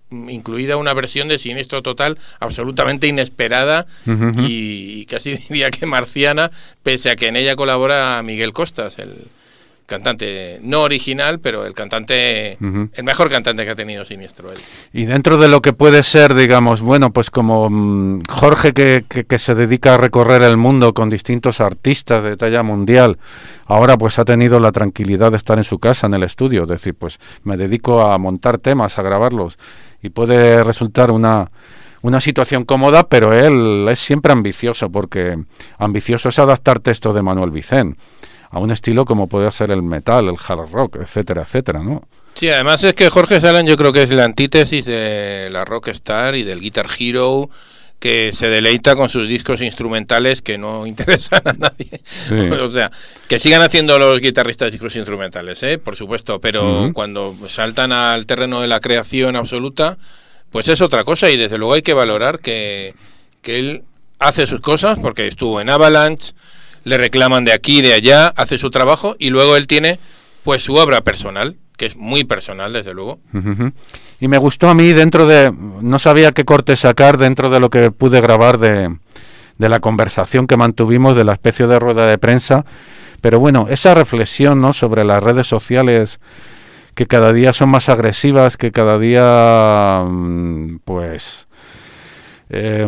incluida una versión de Siniestro Total absolutamente inesperada uh-huh. y, y casi diría que marciana, pese a que en ella colabora Miguel Costas, el cantante no original, pero el cantante, uh-huh. el mejor cantante que ha tenido Siniestro. Él. Y dentro de lo que puede ser, digamos, bueno, pues como um, Jorge que, que, que se dedica a recorrer el mundo con distintos artistas de talla mundial, ahora pues ha tenido la tranquilidad de estar en su casa, en el estudio, es decir, pues me dedico a montar temas, a grabarlos, y puede resultar una... una situación cómoda, pero él es siempre ambicioso, porque ambicioso es adaptar textos de Manuel Vicent a un estilo como puede ser el metal, el hard rock, etcétera, etcétera, ¿no? Sí, además es que Jorge Salán yo creo que es la antítesis de la rockstar y del Guitar Hero, que se deleita con sus discos instrumentales que no interesan a nadie. Sí. O sea, que sigan haciendo los guitarristas discos instrumentales, ¿eh? Por supuesto, pero uh-huh. cuando saltan al terreno de la creación absoluta, pues es otra cosa, y desde luego hay que valorar que, que él hace sus cosas, porque estuvo en Avalanche, le reclaman de aquí y de allá, hace su trabajo, y luego él tiene pues su obra personal, que es muy personal, desde luego. Uh-huh. Y me gustó a mí, dentro de... no sabía qué corte sacar dentro de lo que pude grabar de, de la conversación que mantuvimos, de la especie de rueda de prensa, pero bueno, esa reflexión, ¿no?, sobre las redes sociales, que cada día son más agresivas, que cada día pues eh,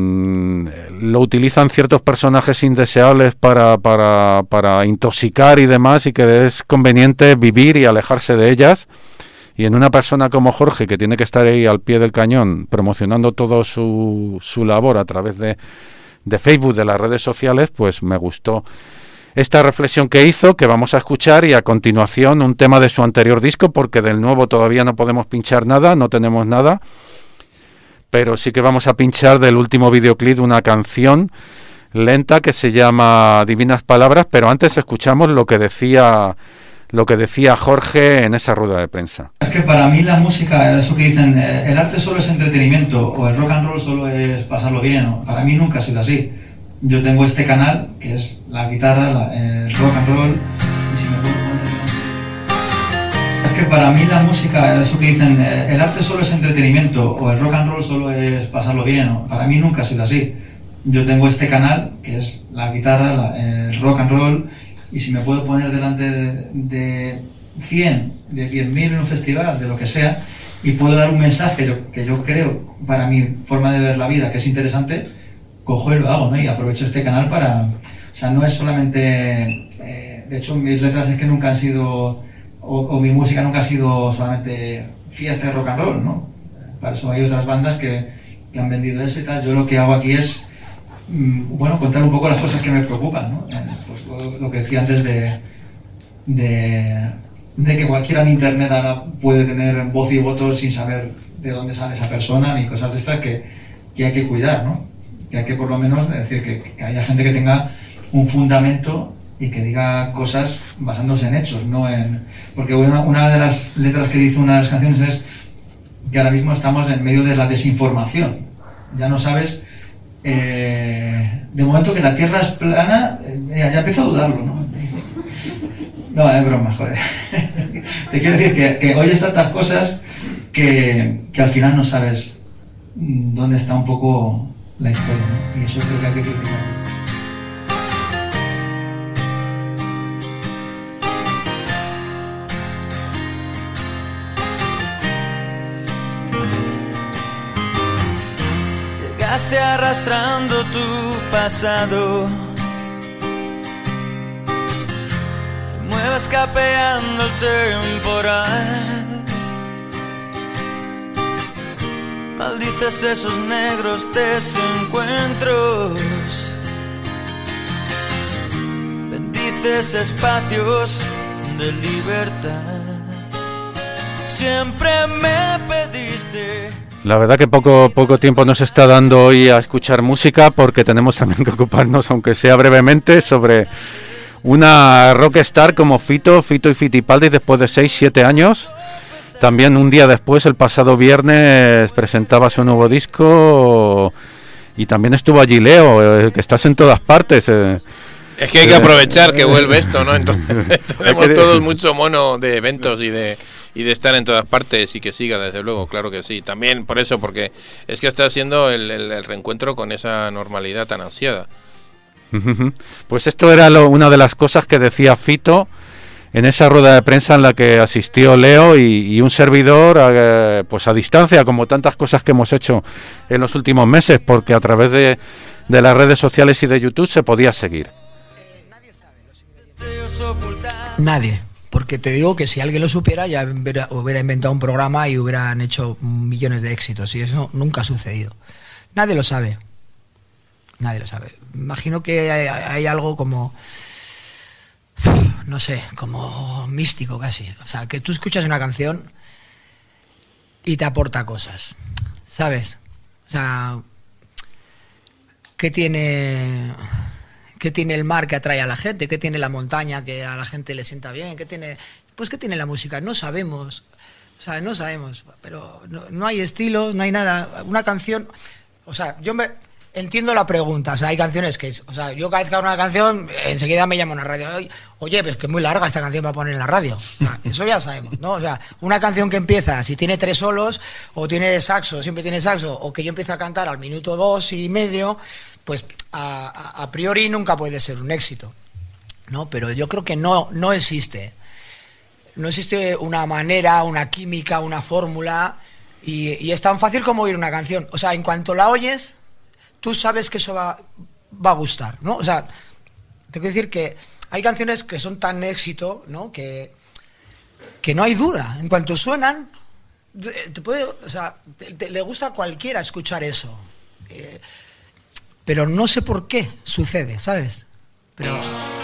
lo utilizan ciertos personajes indeseables para, para, para intoxicar y demás, y que es conveniente vivir y alejarse de ellas. Y en una persona como Jorge, que tiene que estar ahí al pie del cañón promocionando todo su, su labor a través de, de Facebook, de las redes sociales, pues me gustó esta reflexión que hizo, que vamos a escuchar, y a continuación un tema de su anterior disco, porque del nuevo todavía no podemos pinchar nada, no tenemos nada, pero sí que vamos a pinchar del último videoclip una canción lenta que se llama Divinas Palabras, pero antes escuchamos lo que decía lo que decía Jorge en esa rueda de prensa. Es que para mí la música, eso que dicen, el arte solo es entretenimiento, o el rock and roll solo es pasarlo bien, ¿no? Para mí nunca ha sido así. Yo tengo este canal, que es la guitarra, la, el rock and roll, y si me puedo poner... Es que para mí la música, eso que dicen, el arte solo es entretenimiento, o el rock and roll solo es pasarlo bien, ¿no? Para mí nunca ha sido así. Yo tengo este canal, que es la guitarra, la, el rock and roll, y si me puedo poner delante de, de cien, de diez mil en un festival, de lo que sea, y puedo dar un mensaje yo, que yo creo, para mi forma de ver la vida, que es interesante, cojo y lo hago, ¿no? Y aprovecho este canal para... O sea, no es solamente... Eh, de hecho, mis letras es que nunca han sido... O, o mi música nunca ha sido solamente fiesta de rock and roll, ¿no? Para eso hay otras bandas que, que han vendido eso y tal. Yo lo que hago aquí es, mmm, bueno, contar un poco las cosas que me preocupan, ¿no? Eh, pues lo, lo que decía antes de, de... de que cualquiera en internet ahora puede tener voz y voto sin saber de dónde sale esa persona, ni cosas de estas que, que hay que cuidar, ¿no? Que hay que por lo menos decir que, que haya gente que tenga un fundamento y que diga cosas basándose en hechos, no en... Porque una, una de las letras que dice una de las canciones es que ahora mismo estamos en medio de la desinformación. Ya no sabes... Eh, de momento que la Tierra es plana, eh, ya empiezo a dudarlo, ¿no? No, es broma, joder. Te quiero decir que, que oyes tantas cosas que, que al final no sabes dónde está un poco la historia, ¿no? Y eso creo que hay que criticar. Llegaste arrastrando tu pasado, te mueves capeando el temporal, maldices esos negros desencuentros, bendices espacios de libertad, siempre me pediste. La verdad que poco poco tiempo nos está dando hoy a escuchar música, porque tenemos también que ocuparnos, aunque sea brevemente, sobre una rockstar como Fito, Fito y Fitipaldi, después de seis siete años. También un día después, el pasado viernes, presentaba su nuevo disco, y también estuvo allí Leo, que estás en todas partes. Eh. Es que hay que aprovechar que vuelve esto, ¿no? Entonces tenemos todos mucho mono de eventos y de y de estar en todas partes y que siga, desde luego, claro que sí. También por eso, porque es que está siendo el, el, el reencuentro con esa normalidad tan ansiada. Pues esto era lo, una de las cosas que decía Fito en esa rueda de prensa en la que asistió Leo y, y un servidor a, pues a distancia, como tantas cosas que hemos hecho en los últimos meses, porque a través de, de las redes sociales y de YouTube se podía seguir. Nadie, porque te digo que si alguien lo supiera ya hubiera, hubiera inventado un programa y hubieran hecho millones de éxitos, y eso nunca ha sucedido. Nadie lo sabe. Nadie lo sabe. Imagino que hay, hay algo como, no sé, como místico casi. O sea, que tú escuchas una canción y te aporta cosas, ¿sabes? O sea, ¿qué tiene, qué tiene el mar que atrae a la gente? ¿Qué tiene la montaña que a la gente le sienta bien? ¿Qué tiene, pues qué tiene la música? No sabemos. O sea, no sabemos. Pero no, no hay estilos, no hay nada. Una canción, o sea, yo me... Entiendo la pregunta, o sea, hay canciones que, o sea, yo cada vez que hago una canción, enseguida me llamo a una radio, oye, pues que es muy larga esta canción para poner en la radio, o sea, eso ya lo sabemos, ¿no? O sea, una canción que empieza, si tiene tres solos, o tiene saxo, siempre tiene saxo, o que yo empiezo a cantar al minuto dos y medio, pues a, a, a priori nunca puede ser un éxito, ¿no? Pero yo creo que no, no existe, no existe una manera, una química, una fórmula, y, y es tan fácil como oír una canción, o sea, en cuanto la oyes, tú sabes que eso va, va a gustar, ¿no? O sea, te quiero decir que hay canciones que son tan éxito, ¿no? Que, que no hay duda. En cuanto suenan, te puede, o sea, te, te, le gusta a cualquiera escuchar eso. Eh, pero no sé por qué sucede, ¿sabes? Pero...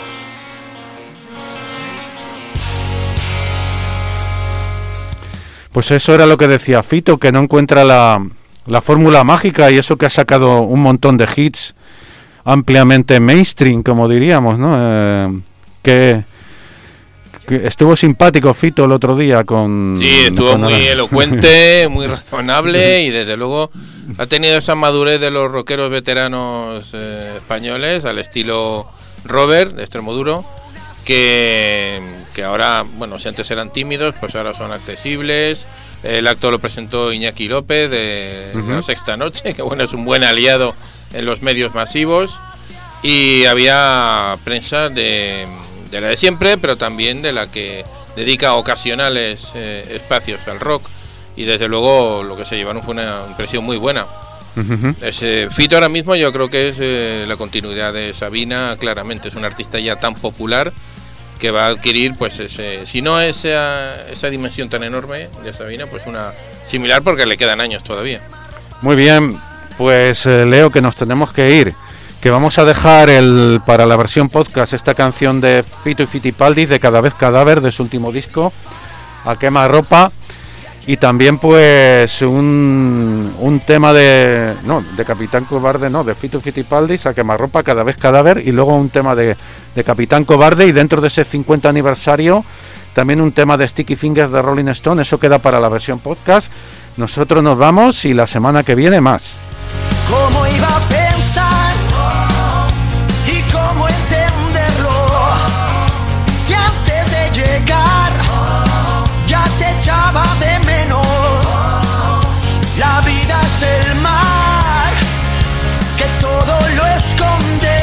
Pues eso era lo que decía Fito, que no encuentra la... la fórmula mágica, y eso que ha sacado un montón de hits ampliamente mainstream, como diríamos, ¿no? Eh, que, que estuvo simpático Fito el otro día con... Sí, estuvo con muy la... elocuente, muy razonable, y desde luego ha tenido esa madurez de los rockeros veteranos eh, españoles, al estilo Robert, de Extremoduro, que, que ahora, bueno, si antes eran tímidos, pues ahora son accesibles. El acto lo presentó Iñaki López de uh-huh. La Sexta Noche, que bueno, es un buen aliado en los medios masivos, y había prensa de, de la de siempre, pero también de la que dedica ocasionales eh, espacios al rock, y desde luego lo que se llevaron fue una impresión muy buena. Uh-huh. Ese Fito ahora mismo yo creo que es eh, la continuidad de Sabina, claramente es un artista ya tan popular que va a adquirir, pues ese, si no esa, esa dimensión tan enorme de Sabina, pues una similar, porque le quedan años todavía. Muy bien, pues eh, Leo, que nos tenemos que ir, que vamos a dejar el para la versión podcast esta canción de Fito y Fitipaldis, de Cada vez Cadáver, de su último disco, A Quemarropa, y también pues un, un tema de no de Capitán Cobarde, no, de Fito y Fitipaldis, A Quemarropa, Cada vez Cadáver, y luego un tema de, de Capitán Cobarde, y dentro de ese cincuenta aniversario también un tema de Sticky Fingers de Rolling Stone. Eso queda para la versión podcast. Nosotros nos vamos y la semana que viene más. ¿Cómo iba a pensar y cómo entenderlo si antes de llegar ya te echaba de menos? La vida es el mar que todo lo esconde,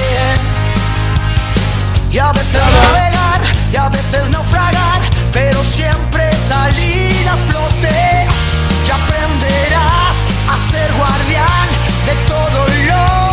y a veces navegar y a veces naufragar, pero siempre salir a flote, y aprenderás a ser guardián de todo lo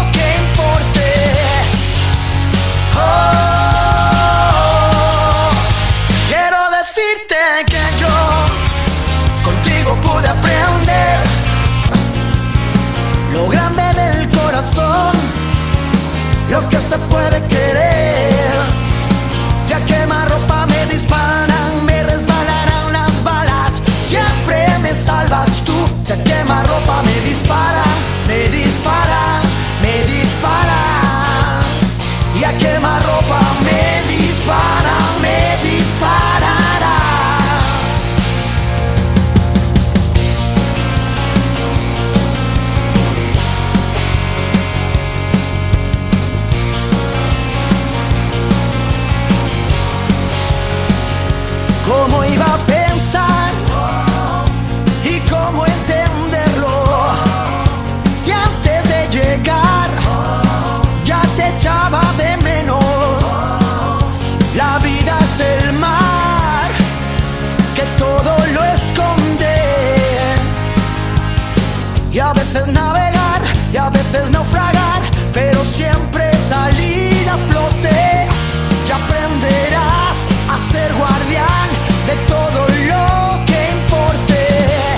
¿Cómo iba a pensar y cómo entenderlo? Si antes de llegar ya te echaba de menos. La vida es el mar que todo lo esconde, y a veces navegar y a veces naufragar, pero siempre salir a flote. Y aprenderás a ser guardián de todo lo que importe.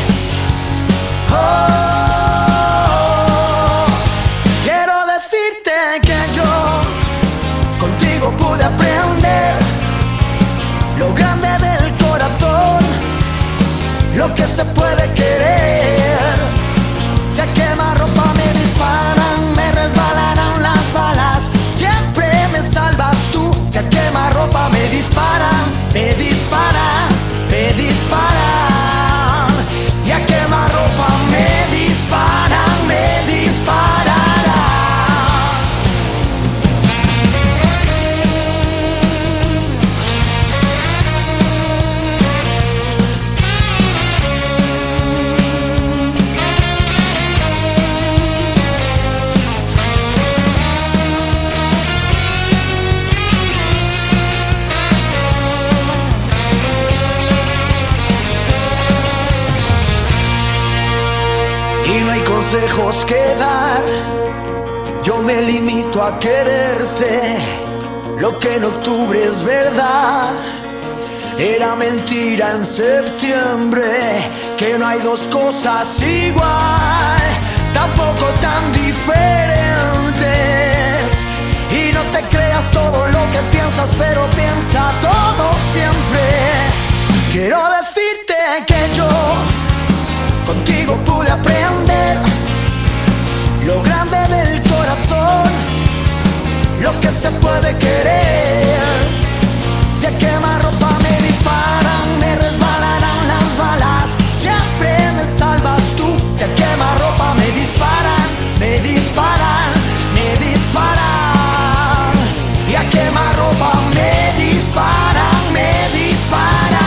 Oh, quiero decirte que yo contigo pude aprender lo grande del corazón, lo que se puede querer. Si a quemarropa me disparan, me resbalarán las balas, siempre me salvas tú. Si a quemarropa me disparan, me disparan, me disparan. Y a quemarropa me disparan, me dispararán. Consejos que dar, yo me limito a quererte. Lo que en octubre es verdad, era mentira en septiembre. Que no hay dos cosas igual, tampoco tan diferentes. Y no te creas todo lo que piensas, pero piensa todo siempre. Quiero decirte que yo contigo pude aprender lo grande del corazón, lo que se puede querer. Si a quemarropa me disparan, me resbalarán las balas, siempre me salvas tú. Si a quemarropa me disparan, me disparan, me disparan. Y a quemarropa me disparan, me dispararán.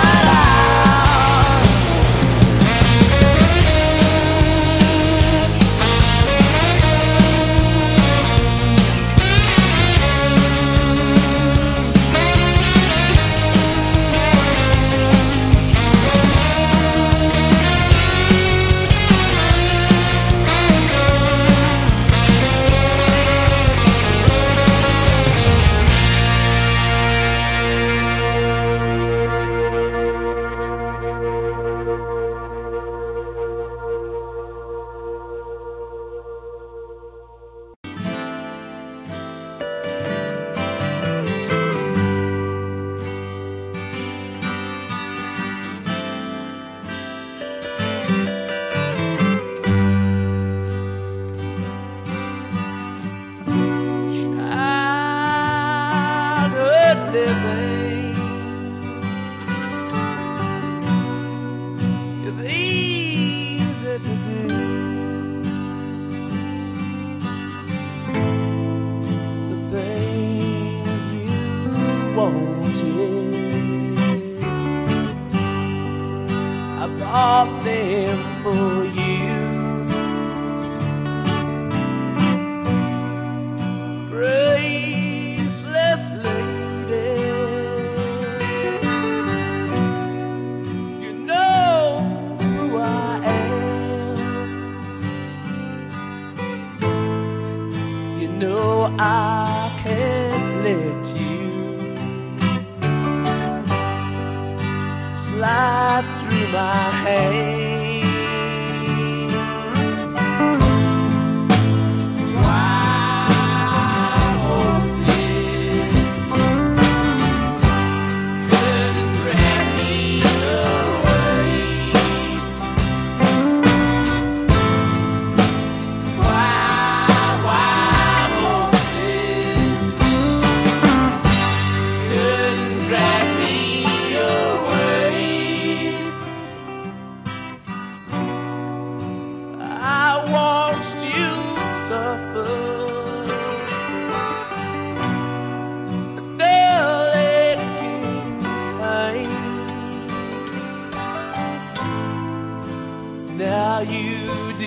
why you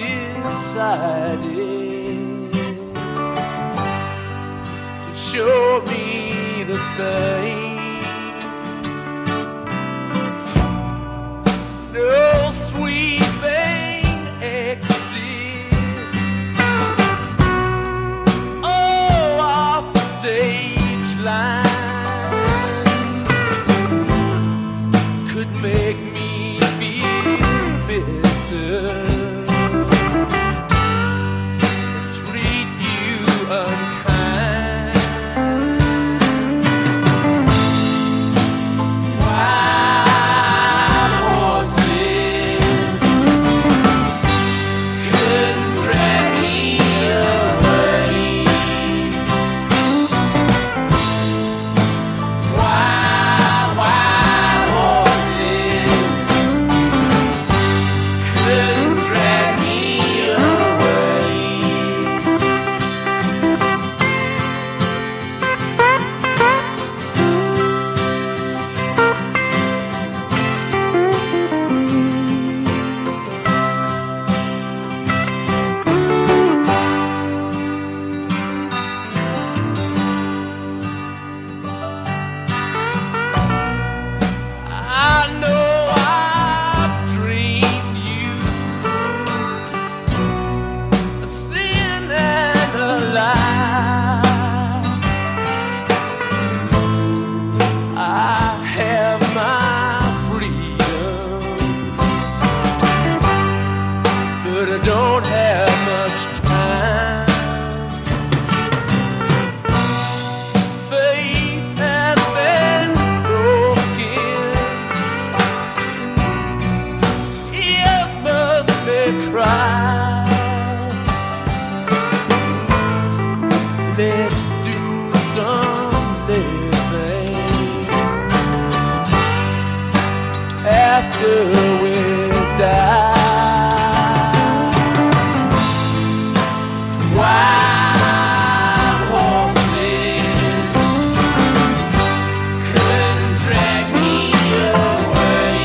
decided to show me the same. No sweet thing exists. Oh, off stage lines could make me feel bitter. Treat you unkind. Wild horses couldn't drag me away. Wild, wild horses couldn't drag me away. I know I've dreamed you a sin and a lie. I have my freedom, but I don't have much time. Faith has been broken. Tears must be cried. Let's do some living after we die. Wild horses couldn't drag me away.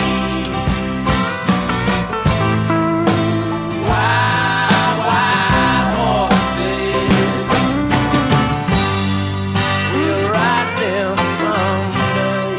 Wild, wild horses will ride them someday.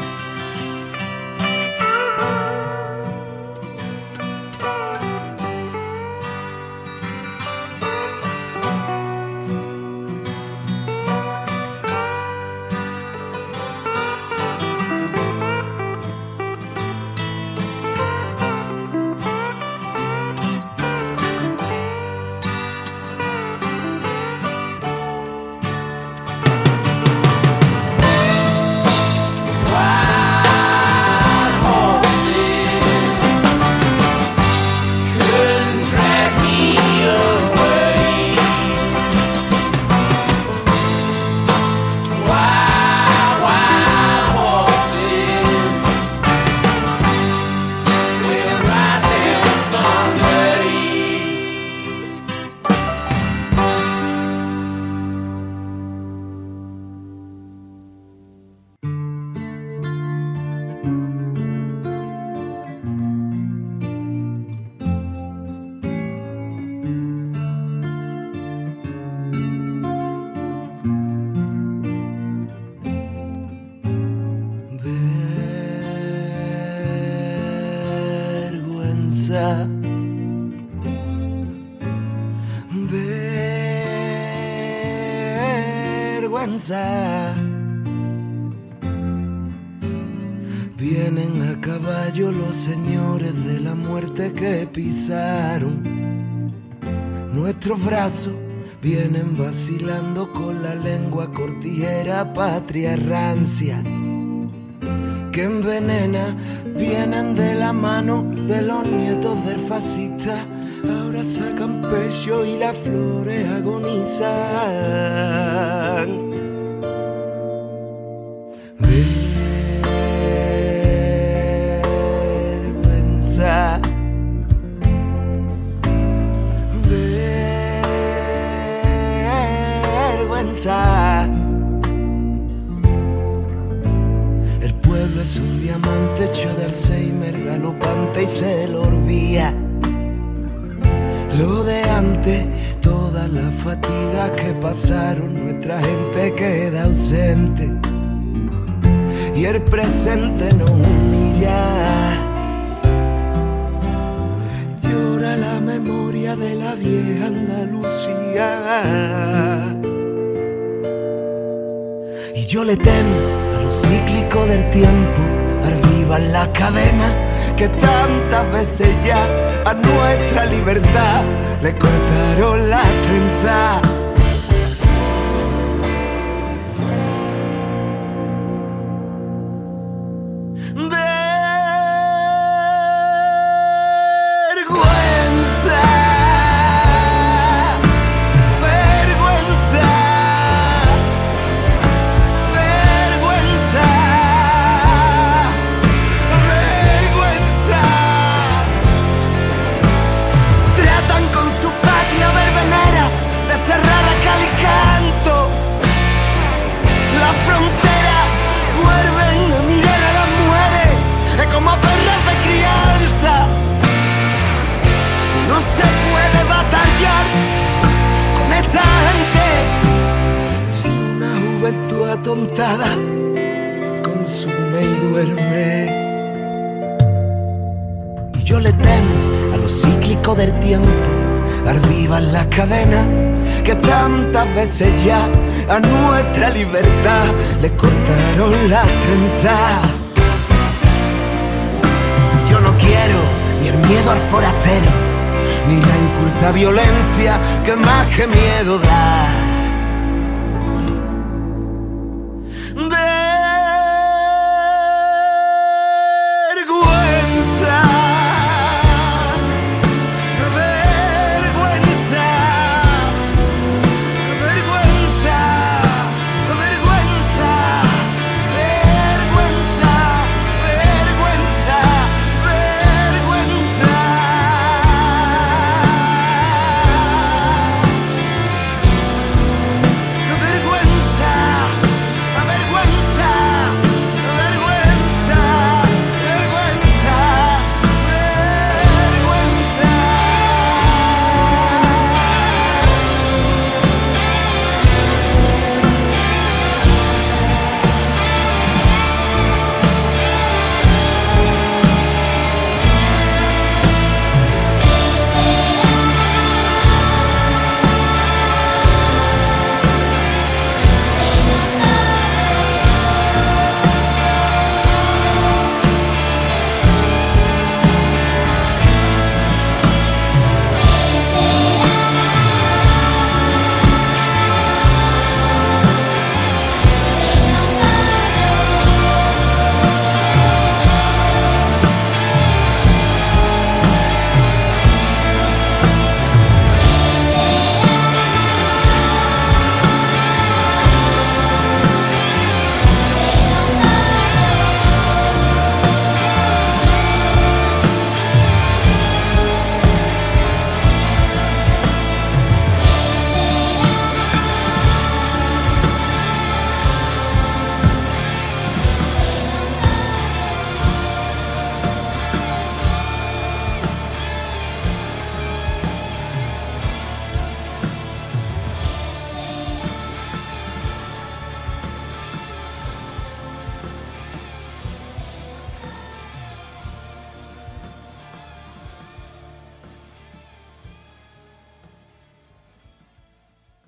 Wild horses couldn't drag me away. Wild, wild horses will ride them someday. Vergüenza, vergüenza. Vienen a caballo los señores de la muerte que pisaron nuestros brazos. Vienen vacilando con la lengua cortijera, patria rancia que envenena. Vienen de la mano de los nietos del fascista. Ahora sacan pecho y las flores agonizan. Vergüenza, vergüenza. El pueblo es un diamante hecho de Alzheimer galopante y se lo olvida. lo de antes, toda la fatiga que pasaron, nuestra gente queda ausente y el presente nos humilla. Llora la memoria de la vieja Andalucía. Y yo le temo a lo cíclico del tiempo, arriba en la cadena que tantas veces ya a nuestra libertad le cortaron la trenza. Atontada, consume y duerme. Y yo le temo a lo cíclico del tiempo, arriba en la cadena que tantas veces ya a nuestra libertad le cortaron la trenza. Y yo no quiero ni el miedo al forastero, ni la inculta violencia que más que miedo da.